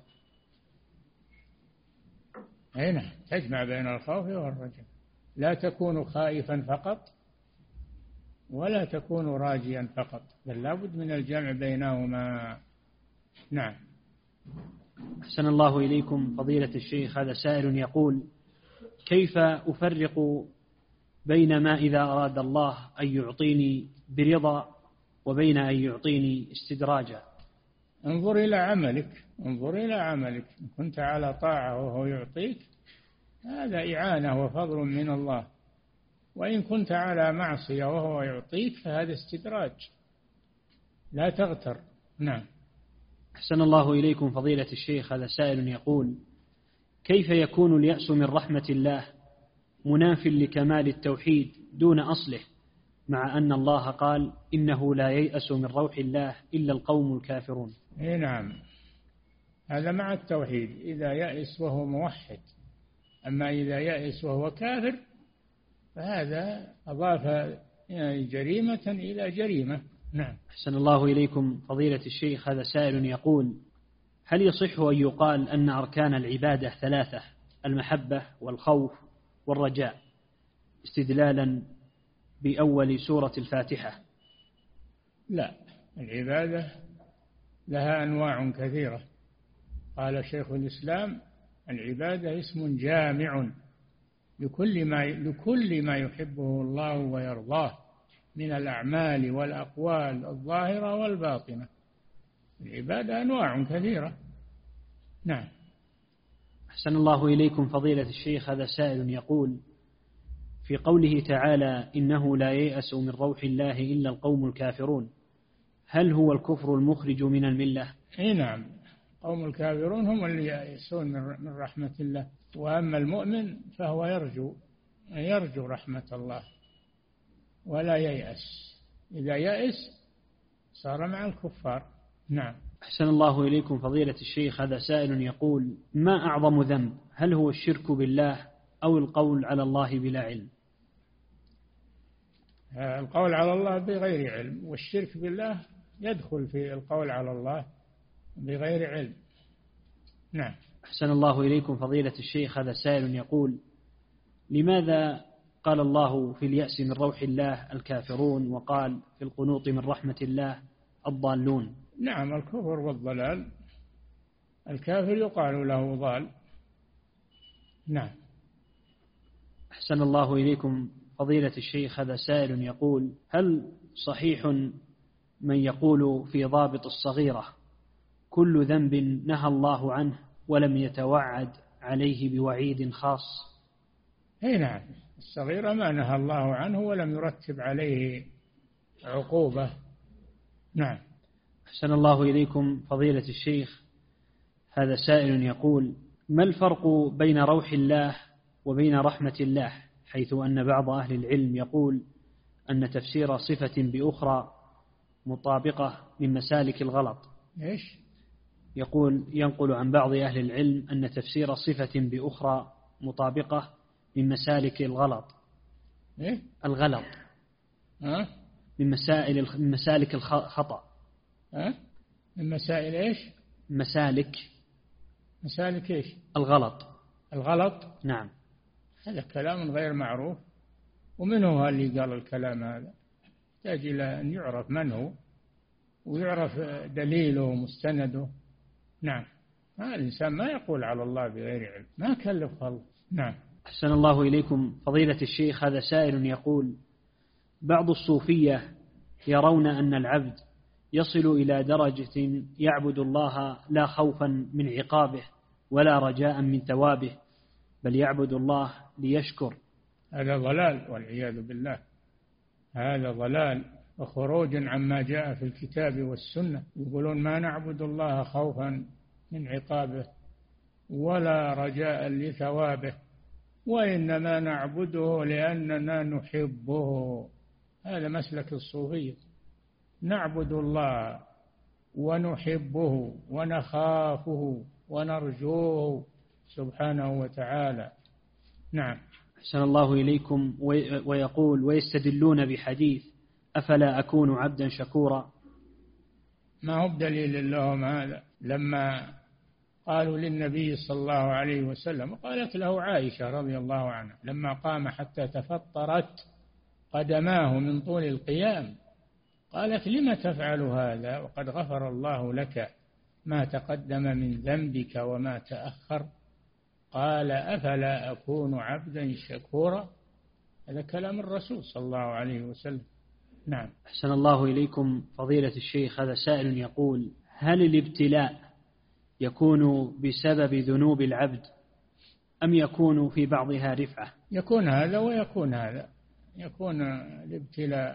نعم، تجمع بين الخوف والرجاء، لا تكون خائفا فقط ولا تكون راجيا فقط، بل لا بد من الجمع بينهما. نعم. أحسن الله إليكم فضيلة الشيخ. هذا سائل يقول: كيف أفرق بين ما إذا أراد الله أن يعطيني برضا وبين أن يعطيني استدراجا؟ انظر إلى عملك، انظر إلى عملك، إن كنت على طاعة وهو يعطيك هذا إعانة وفضل من الله، وإن كنت على معصية وهو يعطيك فهذا استدراج، لا تغتر. نعم. أحسن الله إليكم فضيلة الشيخ. هذا سائل يقول: كيف يكون اليأس من رحمة الله مناف لكمال التوحيد دون أصله، مع أن الله قال: إنه لا ييأس من روح الله إلا القوم الكافرون؟ نعم، هذا مع التوحيد إذا يأس وهو موحد، أما إذا يأس وهو كافر فهذا أضاف جريمة إلى جريمة. نعم. أحسن الله إليكم فضيلة الشيخ. هذا سائل يقول: هل يصح أن يقال أن أركان العبادة ثلاثة: المحبة والخوف والرجاء، استدلالا بأول سورة الفاتحة؟ لا، العبادة لها أنواع كثيرة. قال شيخ الإسلام: العبادة اسم جامع لكل ما يحبه الله ويرضاه من الأعمال والأقوال الظاهرة والباطنة. العبادة أنواع كثيرة. نعم. أحسن الله إليكم فضيلة الشيخ. هذا سائل يقول: في قوله تعالى: إنه لا ييأس من روح الله إلا القوم الكافرون، هل هو الكفر المخرج من الملة؟ نعم، قوم الكافرون هم اللي ييأسون من رحمة الله، وأما المؤمن فهو يرجو رحمة الله ولا ييأس. إذا يأس صار مع الكفار. نعم. أحسن الله إليكم فضيلة الشيخ. هذا سائل يقول: ما أعظم ذنب، هل هو الشرك بالله أو القول على الله بلا علم؟ القول على الله بغير علم، والشرك بالله يدخل في القول على الله بغير علم. نعم. أحسن الله إليكم فضيلة الشيخ. هذا سائل يقول: لماذا قال الله في اليأس من روح الله الكافرون، وقال في القنوط من رحمة الله الضالون؟ نعم، الكفر والضلال، الكافر يقال له ضال. نعم. أحسن الله إليكم فضيلة الشيخ. هذا سائل يقول: هل صحيح من يقول في ضابط الصغيرة: كل ذنب نهى الله عنه ولم يتوعد عليه بوعيد خاص؟ نعم، الصغيرة ما نهى الله عنه ولم يرتب عليه عقوبة. نعم. أحسن الله إليكم فضيلة الشيخ. هذا سائل يقول: ما الفرق بين روح الله وبين رحمة الله، حيث أن بعض أهل العلم يقول أن تفسير صفة بأخرى مطابقة من مسالك الغلط؟ إيش؟ ينقل عن بعض أهل العلم أن تفسير صفة بأخرى مطابقة من مسالك الغلط. إيه؟ الغلط. من مسالك الخطأ. من مسائل إيش؟ مسالك إيش؟ الغلط. نعم. هذا كلام غير معروف، ومن هو اللي قال الكلام هذا؟ يحتاج إلى أن يعرف من هو ويعرف دليله ومستنده. نعم، الإنسان ما يقول على الله بغير علم، ما كلف الله. نعم. أحسن الله إليكم فضيلة الشيخ. هذا سائل يقول: بعض الصوفية يرون أن العبد يصل إلى درجة يعبد الله لا خوفا من عقابه ولا رجاء من ثوابه، بل يعبد الله ليشكر. هذا ضلال والعياذ بالله، هذا ضلال وخروج عما جاء في الكتاب والسنة. يقولون ما نعبد الله خوفا من عقابه ولا رجاء لثوابه، وإنما نعبده لأننا نحبه. هذا مسلك الصوفية، نعبد الله ونحبه ونخافه ونرجوه سبحانه وتعالى. نعم. أحسن الله إليكم. ويقول: ويستدلون بحديث أفلا أكون عبدا شكورا. ما هو بدليل لهم هذا؟ لما قالوا للنبي صلى الله عليه وسلم، قالت له عائشة رضي الله عنها لما قام حتى تفطرت قدماه من طول القيام، قالت: لم تفعل هذا وقد غفر الله لك ما تقدم من ذنبك وما تأخر؟ قال: أفلا أكون عبدا شكورا. هذا كلام الرسول صلى الله عليه وسلم. نعم. أحسن الله إليكم فضيلة الشيخ. هذا سائل يقول: هل الابتلاء يكون بسبب ذنوب العبد أم يكون في بعضها رفعة؟ يكون هذا ويكون هذا. يكون الابتلاء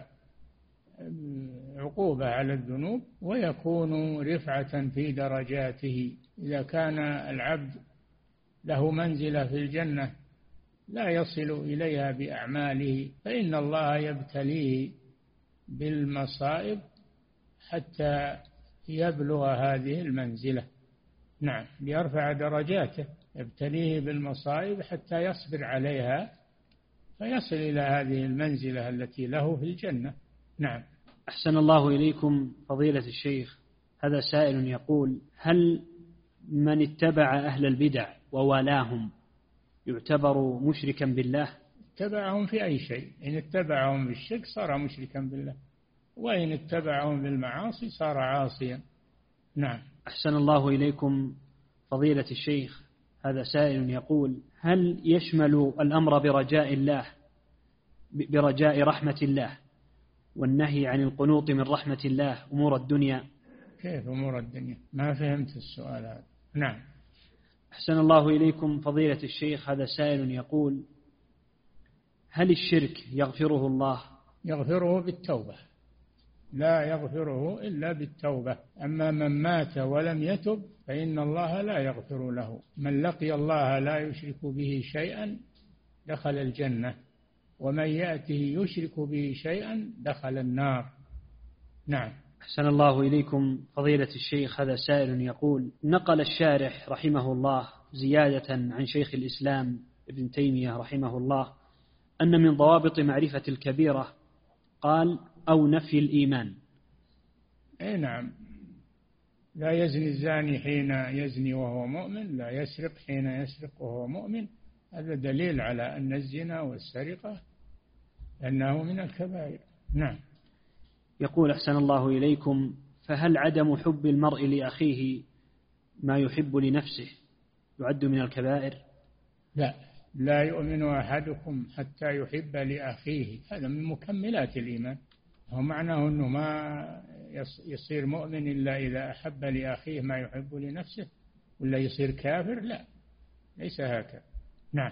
عقوبة على الذنوب، ويكون رفعة في درجاته. إذا كان العبد له منزلة في الجنة لا يصل إليها بأعماله، فإن الله يبتليه بالمصائب حتى يبلغ هذه المنزلة. نعم، ليرفع درجاته، يبتليه بالمصائب حتى يصبر عليها فيصل إلى هذه المنزلة التي له في الجنة. نعم. أحسن الله إليكم فضيلة الشيخ. هذا سائل يقول: هل من اتبع أهل البدع ووالاهم يعتبر مشركا بالله؟ اتبعهم في أي شيء، إن اتبعهم بالشرك صار مشركا بالله، وإن اتبعهم بالمعاصي صار عاصيا. نعم. أحسن الله إليكم فضيلة الشيخ. هذا سائل يقول: هل يشمل الأمر برجاء الله برجاء رحمة الله والنهي عن القنوط من رحمة الله أمور الدنيا؟ كيف أمور الدنيا؟ ما فهمت السؤال هذا. نعم. أحسن الله إليكم فضيلة الشيخ. هذا سائل يقول: هل الشرك يغفره الله؟ يغفره بالتوبة، لا يغفره إلا بالتوبة. أما من مات ولم يتب فإن الله لا يغفر له. من لقي الله لا يشرك به شيئا دخل الجنة، ومن يأته يشرك به شيئا دخل النار. نعم. أحسن الله إليكم فضيلة الشيخ. هذا سائل يقول: نقل الشارح رحمه الله زيادة عن شيخ الإسلام ابن تيمية رحمه الله أن من ضوابط معرفة الكبيرة قال: أو نفي الإيمان. أي نعم، لا يزني الزاني حين يزني وهو مؤمن، لا يسرق حين يسرق وهو مؤمن. هذا دليل على أن الزنا والسرقة أنه من الكبائر. نعم. يقول: أحسن الله إليكم، فهل عدم حب المرء لأخيه ما يحب لنفسه يعد من الكبائر؟ لا يؤمن أحدكم حتى يحب لأخيه، هذا من مكملات الإيمان. هو معناه أنه ما يصير مؤمن إلا إذا أحب لأخيه ما يحب لنفسه، ولا يصير كافر. لا، ليس هكذا. نعم.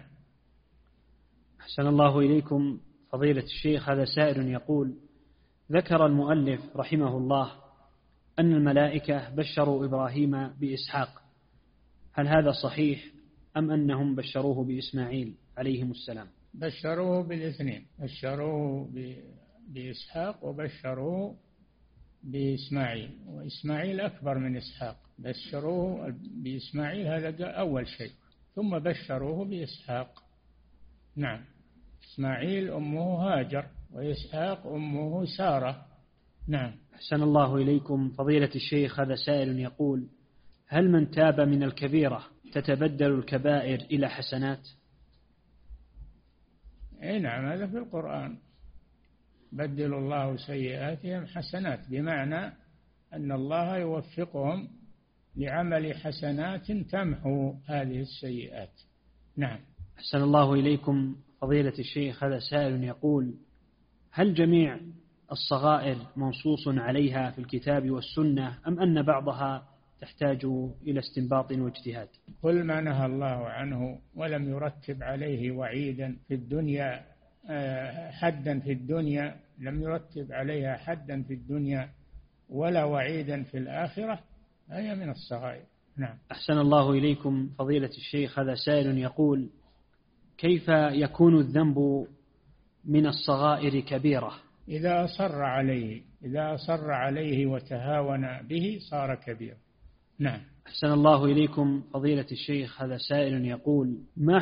أحسن الله إليكم فضيلة الشيخ. هذا سائل يقول: ذكر المؤلف رحمه الله أن الملائكة بشروا إبراهيم بإسحاق، هل هذا صحيح أم أنهم بشروه بإسماعيل عليهم السلام؟ بشروه بالاثنين، بشروه بإسحاق وبشروه بإسماعيل، وإسماعيل أكبر من إسحاق. بشروه بإسماعيل هذا أول شيء، ثم بشروه بإسحاق. نعم. إسماعيل أمه هاجر، وإسحاق أمه سارة. نعم. أحسن الله إليكم فضيلة الشيخ. هذا سائل يقول: هل من تاب من الكبيرة تتبدل الكبائر إلى حسنات؟ أي نعم، هذا في القرآن. بدل الله سيئاتهم حسنات، بمعنى أن الله يوفقهم لعمل حسنات تمحو هذه السيئات. نعم. أحسن الله إليكم فضيلة الشيخ، هذا سائل يقول: هل جميع الصغائر منصوص عليها في الكتاب والسنة، أم أن بعضها تحتاج إلى استنباط واجتهاد؟ كل ما نهى الله عنه ولم يرتب عليه وعيدا في الدنيا، حدا في الدنيا، لم يرتب عليها حدا في الدنيا ولا وعيدا في الآخرة، هي من الصغائر. نعم. أحسن الله إليكم فضيلة الشيخ، هذا سائل يقول: كيف يكون الذنب من الصغائر كبيرة؟ إذا أصر عليه وتهاون به صار كبير. نعم. أحسن الله إليكم فضيلة الشيخ، هذا سائل يقول: ما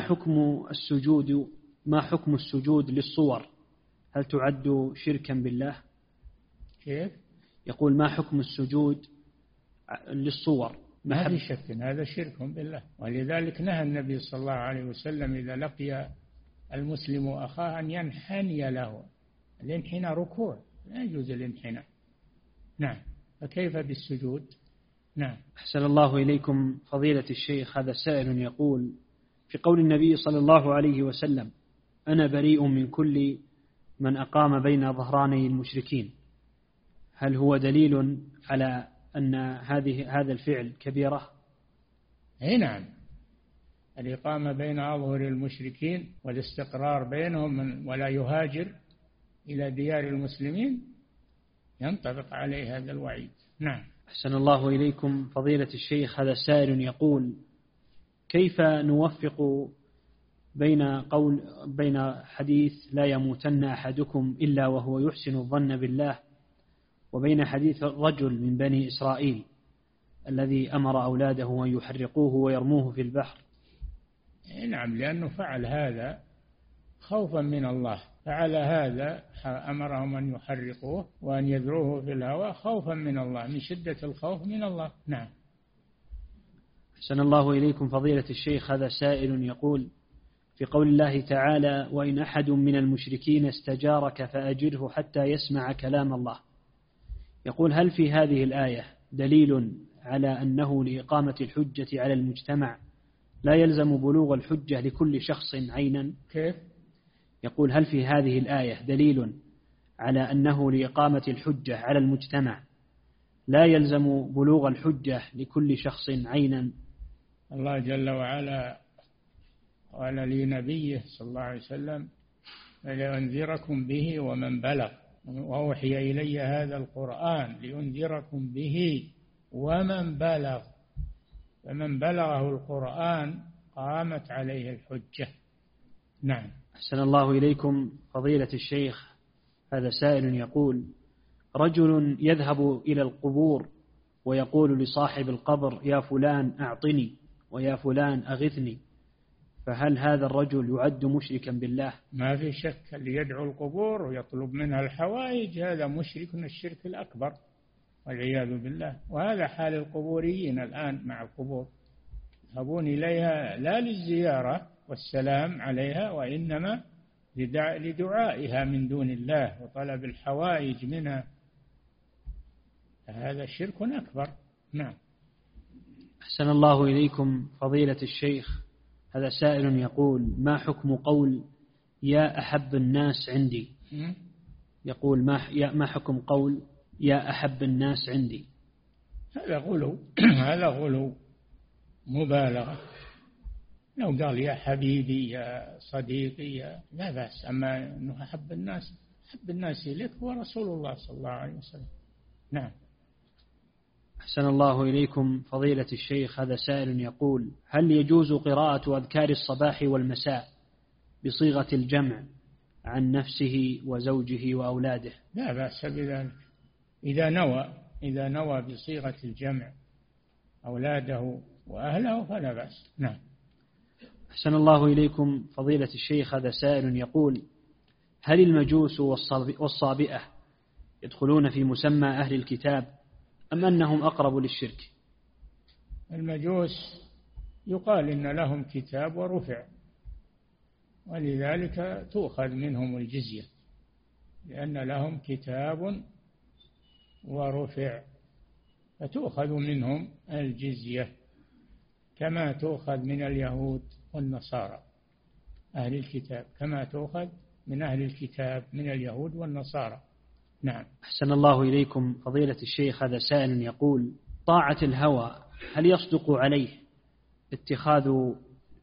حكم السجود للصور؟ هل تعد شركا بالله؟ كيف؟ يقول: ما حكم السجود للصور؟ ما في شك هذا شرك بالله، ولذلك نهى النبي صلى الله عليه وسلم إذا لقي المسلم أخاه أن ينحني له. الانحناء ركوع، لا يجوز الانحناء. نعم. فكيف بالسجود؟ نعم. أحسن الله إليكم فضيلة الشيخ، هذا سائل يقول: في قول النبي صلى الله عليه وسلم: أنا بريء من كل من أقام بين ظهراني المشركين، هل هو دليل على أن هذا الفعل كبيرة؟ نعم. الإقامة بين أظهر المشركين والاستقرار بينهم ولا يهاجر إلى ديار المسلمين ينطبق عليه هذا الوعيد. نعم. أحسن الله إليكم فضيلة الشيخ، هذا سائل يقول: كيف نوفق بين حديث لا يموتن أحدكم إلا وهو يحسن الظن بالله، وبين حديث الرجل من بني إسرائيل الذي أمر أولاده أن يحرقوه ويرموه في البحر؟ نعم، لأنه فعل هذا خوفا من الله، فعل هذا أمرهم أن يحرقوه وأن يذروه في الهواء خوفا من الله، من شدة الخوف من الله. نعم. أحسن الله إليكم فضيلة الشيخ، هذا سائل يقول: في قول الله تعالى: وإن أحد من المشركين استجارك فأجره حتى يسمع كلام الله، يقول: هل في هذه الآية دليل على أنه لإقامة الحجة على المجتمع لا يلزم بلوغ الحجة لكل شخص عينا؟ كيف؟ يقول: هل في هذه الآية دليل على أنه لإقامة الحجة على المجتمع لا يلزم بلوغ الحجة لكل شخص عينا؟ الله جل وعلا قال لنبيه صلى الله عليه وسلم: لأنذركم به ومن بلغ، وأوحي إلي هذا القرآن لأنذركم به ومن بلغ، فمن بلغه القرآن قامت عليه الحجة. نعم. أحسن الله إليكم فضيلة الشيخ، هذا سائل يقول: رجل يذهب إلى القبور ويقول لصاحب القبر: يا فلان أعطني، ويا فلان أغثني، فهل هذا الرجل يعد مشركا بالله؟ ما في شك، اللي يدعو القبور ويطلب منها الحوائج هذا مشرك من الشرك الأكبر والعياذ بالله. وهذا حال القبوريين الآن مع القبور، يذهبون إليها لا للزيارة والسلام عليها، وإنما لدعائها من دون الله وطلب الحوائج منها، هذا شرك أكبر. نعم. أحسن الله إليكم فضيلة الشيخ، هذا سائل يقول: ما حكم قول يا أحب الناس عندي؟ يقول: ما حكم قول يا أحب الناس عندي؟ هذا غلو هذا غلو مبالغة. لو قال يا حبيبي يا صديقي لا بأس، أما أنه أحب الناس إليك هو رسول الله صلى الله عليه وسلم. نعم. أحسن الله إليكم فضيلة الشيخ، هذا سائل يقول: هل يجوز قراءة أذكار الصباح والمساء بصيغة الجمع عن نفسه وزوجه وأولاده؟ لا بأس بذلك، إذا نوى بصيغة الجمع أولاده وأهله فلا بأس. نعم. أحسن الله إليكم فضيلة الشيخ، هذا سائل يقول: هل المجوس والصابئة يدخلون في مسمى أهل الكتاب أم أنهم أقرب للشرك؟ المجوس يقال إن لهم كتاب ورفع، ولذلك تؤخذ منهم الجزية، لأن لهم كتاب ورفع، فتؤخذ منهم الجزية كما تؤخذ من اليهود والنصارى أهل الكتاب، كما تؤخذ من أهل الكتاب من اليهود والنصارى. نعم. أحسن الله إليكم فضيلة الشيخ، هذا سائل يقول: طاعة الهوى هل يصدق عليه اتخاذها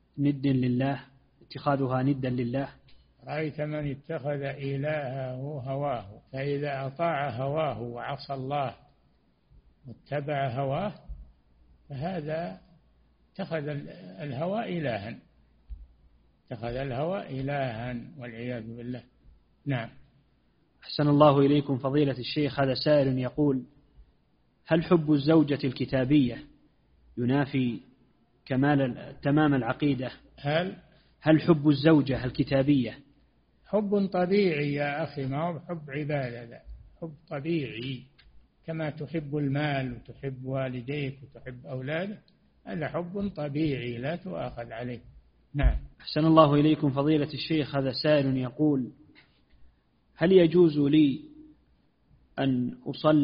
ندا لله؟ رأيت من اتخذ إلهه هواه، فإذا أطاع هواه وعصى الله واتبع هواه فهذا اتخذ الهوى إلها، اتخذ الهوى إلها والعياذ بالله. نعم. أحسن الله إليكم فضيلة الشيخ، هذا سائل يقول: هل حب الزوجة الكتابية ينافي تمام العقيدة؟ هل حب الزوجة الكتابية حب طبيعي يا أخي، ما هو حب عبادة، لا، حب طبيعي كما تحب المال وتحب والديك وتحب أولادك، هذا حب طبيعي لا تؤاخذ عليه. نعم. أحسن الله إليكم فضيلة الشيخ، هذا سائل يقول: هل يجوز لي أن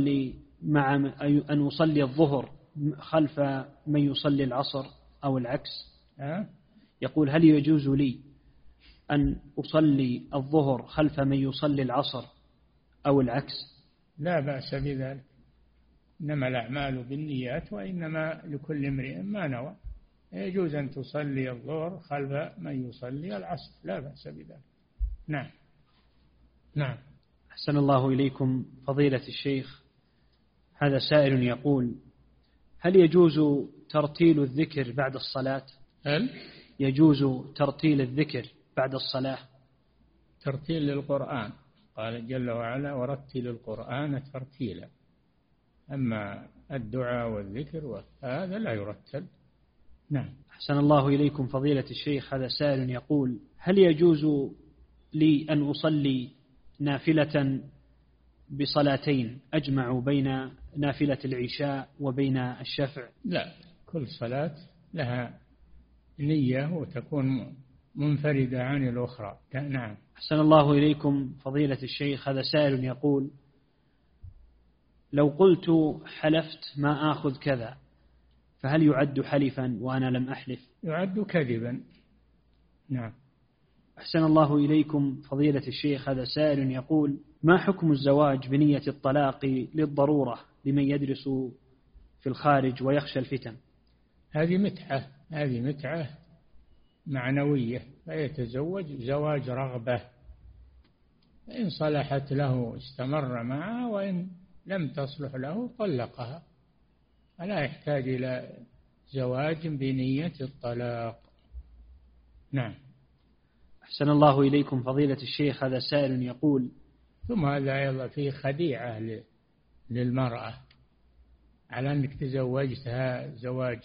أصلي الظهر خلف من يصلي العصر أو العكس؟ يقول: هل يجوز لي أن أصلي الظهر خلف من يصلي العصر أو العكس؟ لا بأس بذلك، إنما الأعمال بالنيات وإنما لكل امرئ ما نوى. يجوز أن تصلي الظهر خلف من يصلي العصر، لا بأس بذلك. نعم. نعم. أحسن الله إليكم فضيلة الشيخ، هذا سائل يقول: هل يجوز ترتيل الذكر بعد الصلاة؟ يجوز ترتيل الذكر بعد الصلاة؟ ترتيل للقرآن، قال جل وعلا: ورتل القرآن ترتيلا. أما الدعاء والذكر هذا لا يرتل. نعم. أحسن الله إليكم فضيلة الشيخ، هذا سائل يقول: هل يجوز لي أن أصلي نافلة بصلاتين أجمع بين نافلة العشاء وبين الشفع؟ لا، كل صلاة لها نية وتكون منفردة عن الأخرى. نعم. أحسن الله إليكم فضيلة الشيخ، هذا سائل يقول: لو قلت حلفت ما آخذ كذا فهل يعد حلفا وأنا لم أحلف؟ يعد كذبا. نعم. أحسن الله إليكم فضيلة الشيخ، هذا سائل يقول: ما حكم الزواج بنية الطلاق للضرورة لمن يدرس في الخارج ويخشى الفتن؟ هذه متعة معنوية، فيتزوج زواج رغبة، إن صلحت له استمر معها، وإن لم تصلح له طلقها، فلا يحتاج إلى زواج بنية الطلاق. نعم. أحسن الله إليكم فضيلة الشيخ، هذا سائل يقول: ثم هذا أيضا فيه خديعة للمرأة على أنك تزوجتها زواج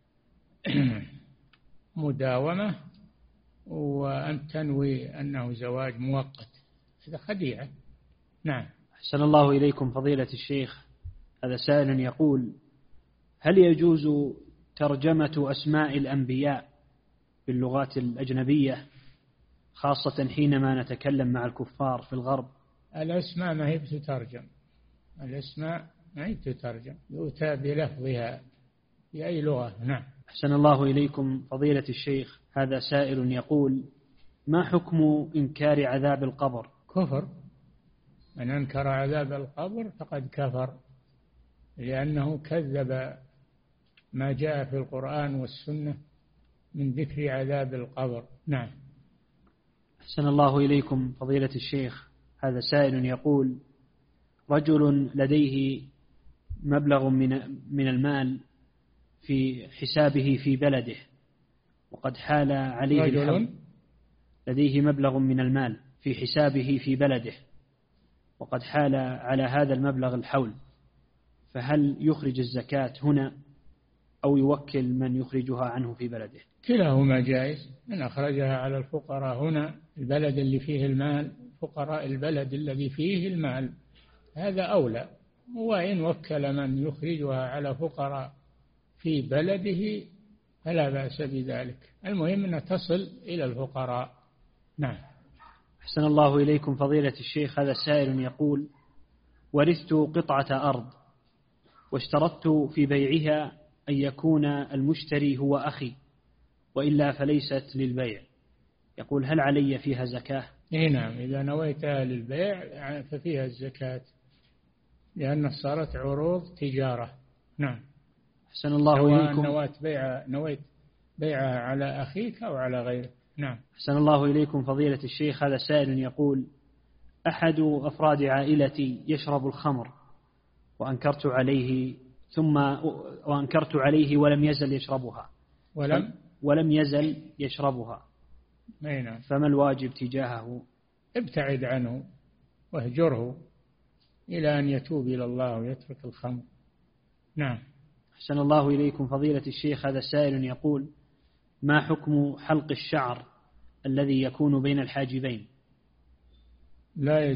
مداومة وأن تنوي أنه زواج مؤقت، هذا خديعة. نعم. أحسن الله إليكم فضيلة الشيخ، هذا سائل يقول: هل يجوز ترجمة أسماء الأنبياء باللغات الأجنبية خاصة حينما نتكلم مع الكفار في الغرب؟ الأسماء ما هي بتترجم، الأسماء ما هي بتترجم، يؤتى بلفظها في أي لغة. نعم. أحسن الله إليكم فضيلة الشيخ، هذا سائل يقول: ما حكم إنكار عذاب القبر؟ كفر، من أنكر عذاب القبر فقد كفر، لأنه كذب ما جاء في القرآن والسنة من ذكر عذاب القبر. نعم. أحسن الله إليكم فضيلة الشيخ، هذا سائل يقول: رجل لديه مبلغ من المال في حسابه في بلده وقد حال عليه الحول. لديه مبلغ من المال في حسابه في بلده وقد حال على هذا المبلغ الحول، فهل يخرج الزكاة هنا أو يوكل من يخرجها عنه في بلده؟ كلاهما جائز، من أخرجها على الفقراء هنا البلد اللي فيه المال، فقراء البلد الذي فيه المال، هذا أولى، وإن وكل من يخرجها على فقراء في بلده فلا بأس بذلك، المهم أن تصل إلى الفقراء. نعم. أحسن الله إليكم فضيلة الشيخ. هذا سائل يقول: ورثت قطعة أرض واشترطت في بيعها أن يكون المشتري هو أخي، وإلا فليست للبيع. يقول: هل علي فيها زكاة؟ نعم، إذا نويتها للبيع ففيها الزكاة، لأنها صارت عروض تجارة. نعم. أحسن الله إليكم. نويت بيعها على أخيك أو على غيرك. نعم. أحسن الله إليكم فضيلة الشيخ. هذا سائل يقول: أحد أفراد عائلتي يشرب الخمر وأنكرت عليه ولم يزل يشربها. ولم يزل يشربها. نعم. فما الواجب تجاهه؟ ابتعد عنه واهجره إلى أن يتوب إلى الله ويترك الخمر. نعم. أحسن الله إليكم فضيلة الشيخ. هذا سائل يقول: ما حكم حلق الشعر الذي يكون بين الحاجبين؟ لا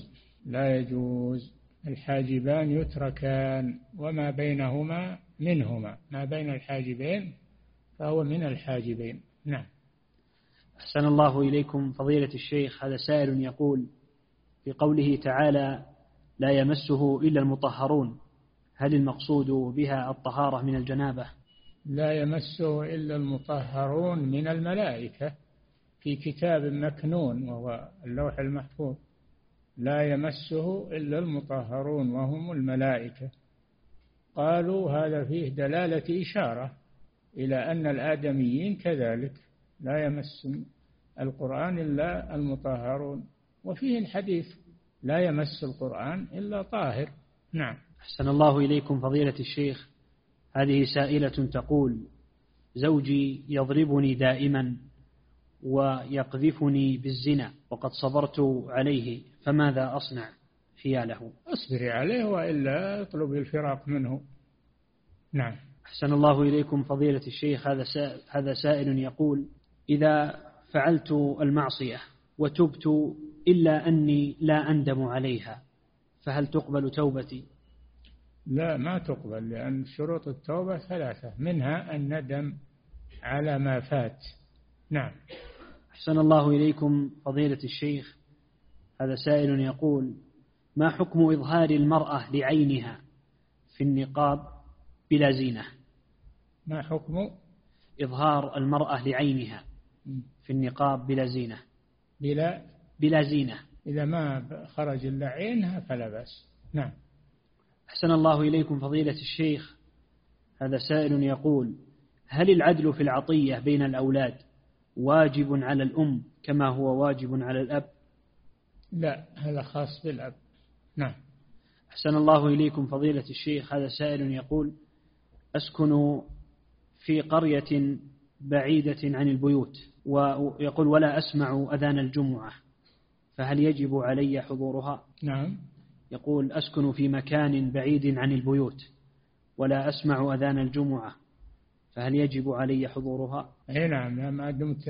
يجوز. الحاجبان يتركان، وما بينهما منهما، ما بين الحاجبين فهو من الحاجبين. نعم. أحسن الله إليكم فضيلة الشيخ. هذا سائل يقول: في قوله تعالى: لا يمسه إلا المطهرون، هل المقصود بها الطهارة من الجنابة؟ لا يمسه إلا المطهرون من الملائكة في كتاب مكنون وهو اللوح المحفوظ. لا يمسه إلا المطهرون وهم الملائكة. قالوا هذا فيه دلالة إشارة إلى أن الآدميين كذلك لا يمس القرآن إلا المطهرون، وفيه الحديث: لا يمس القرآن إلا طاهر. نعم. أحسن الله إليكم فضيلة الشيخ. هذه سائلة تقول: زوجي يضربني دائما ويقذفني بالزنا وقد صبرت عليه، فماذا أصنع حياله؟ اصبري عليه، وإلا اطلب الفراق منه. نعم. أحسن الله إليكم فضيلة الشيخ. هذا سائل يقول: إذا فعلت المعصية وتبت إلا أني لا أندم عليها، فهل تقبل توبتي؟ لا، ما تقبل، لأن شروط التوبة 3، منها الندم على ما فات. نعم. أحسن الله إليكم فضيلة الشيخ. هذا سائل يقول: ما حكم إظهار المرأة لعينها في النقاب بلا زينة؟ ما حكم إظهار المرأة لعينها في النقاب بلا زينة؟ بلا زينة. إذا ما خرج إلا عينها فلا بأس. نعم. أحسن الله إليكم فضيلة الشيخ. هذا سائل يقول: هل العدل في العطية بين الأولاد واجب على الأم كما هو واجب على الأب؟ لا، هذا خاص بالأب. نعم. أحسن الله إليكم فضيلة الشيخ. هذا سائل يقول: أسكن في قرية بعيدة عن البيوت، ويقول: ولا أسمع أذان الجمعة، فهل يجب علي حضورها؟ نعم. يقول: أسكن في مكان بعيد عن البيوت ولا أسمع أذان الجمعة، فهل يجب علي حضورها؟ أي نعم، ما دمت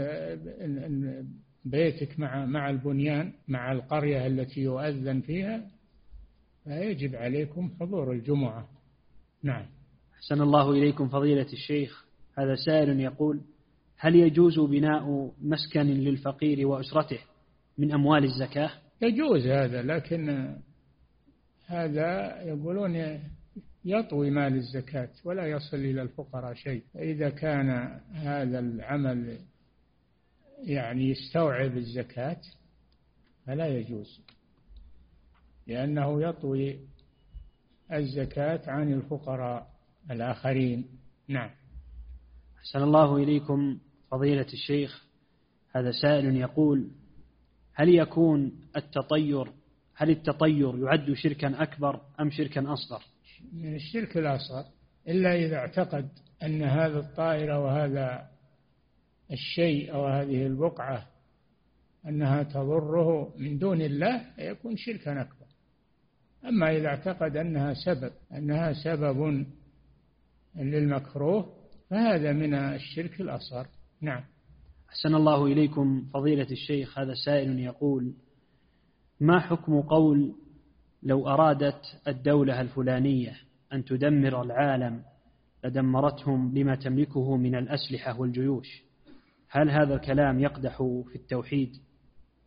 بيتك مع البنيان، مع القرية التي يؤذن فيها، فيجب عليكم حضور الجمعة. نعم. أحسن الله إليكم فضيلة الشيخ. هذا سائل يقول: هل يجوز بناء مسكن للفقير وأسرته من أموال الزكاة؟ يجوز هذا، لكن هذا يقولون يطوي مال الزكاة ولا يصل إلى الفقراء شيء. إذا كان هذا العمل يعني يستوعب الزكاة فلا يجوز، لأنه يطوي الزكاة عن الفقراء الآخرين. نعم. أحسن الله إليكم فضيلة الشيخ. هذا سائل يقول: هل يكون التطير يعد شركا أكبر أم شركا أصغر؟ من الشرك الأصغر، إلا إذا اعتقد أن هذا الطائر وهذا الشيء أو هذه البقعة أنها تضره من دون الله، يكون شركا أكبر. أما إذا اعتقد أنها سبب للمكروه فهذا من الشرك الأصغر. نعم. أحسن الله إليكم فضيلة الشيخ. هذا سائل يقول: ما حكم قول: لو أرادت الدولة الفلانية أن تدمر العالم لدمرتهم لما تملكه من الأسلحة والجيوش، هل هذا الكلام يقدح في التوحيد؟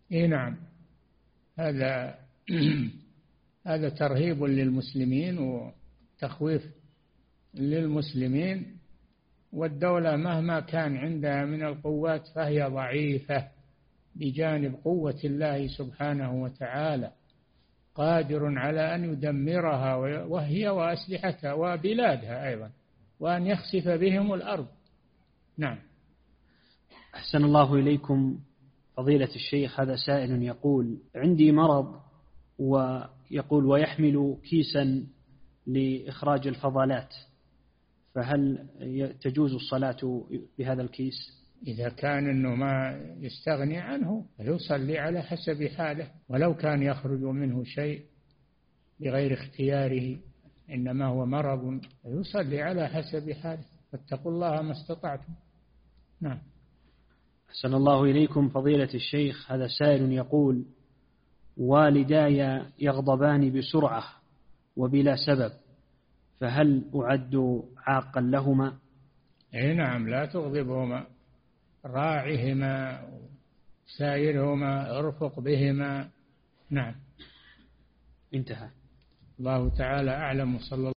نعم، هذا هذا ترهيب للمسلمين وتخويف للمسلمين، والدولة مهما كان عندها من القوات فهي ضعيفة بجانب قوة الله سبحانه وتعالى، قادر على أن يدمرها وهي وأسلحتها وبلادها أيضا، وأن يخسف بهم الأرض. نعم. أحسن الله إليكم فضيلة الشيخ، هذا سائل يقول: عندي مرض، ويقول ويحمل كيسا لإخراج الفضلات، فهل تجوز الصلاة بهذا الكيس؟ إذا كان أنه ما يستغني عنه فيصلي على حسب حاله، ولو كان يخرج منه شيء بغير اختياره إنما هو مرض فيصلي على حسب حاله، فاتقوا الله ما استطعتم. نعم. أحسن الله إليكم فضيلة الشيخ، هذا سائل يقول: والداي يغضبان بسرعة وبلا سبب، فهل أعد عاقا لهما؟ نعم، لا تغضبهما، راعهما سايرهما، ارفق بهما. نعم. انتهى. الله تعالى أعلم. صلى الله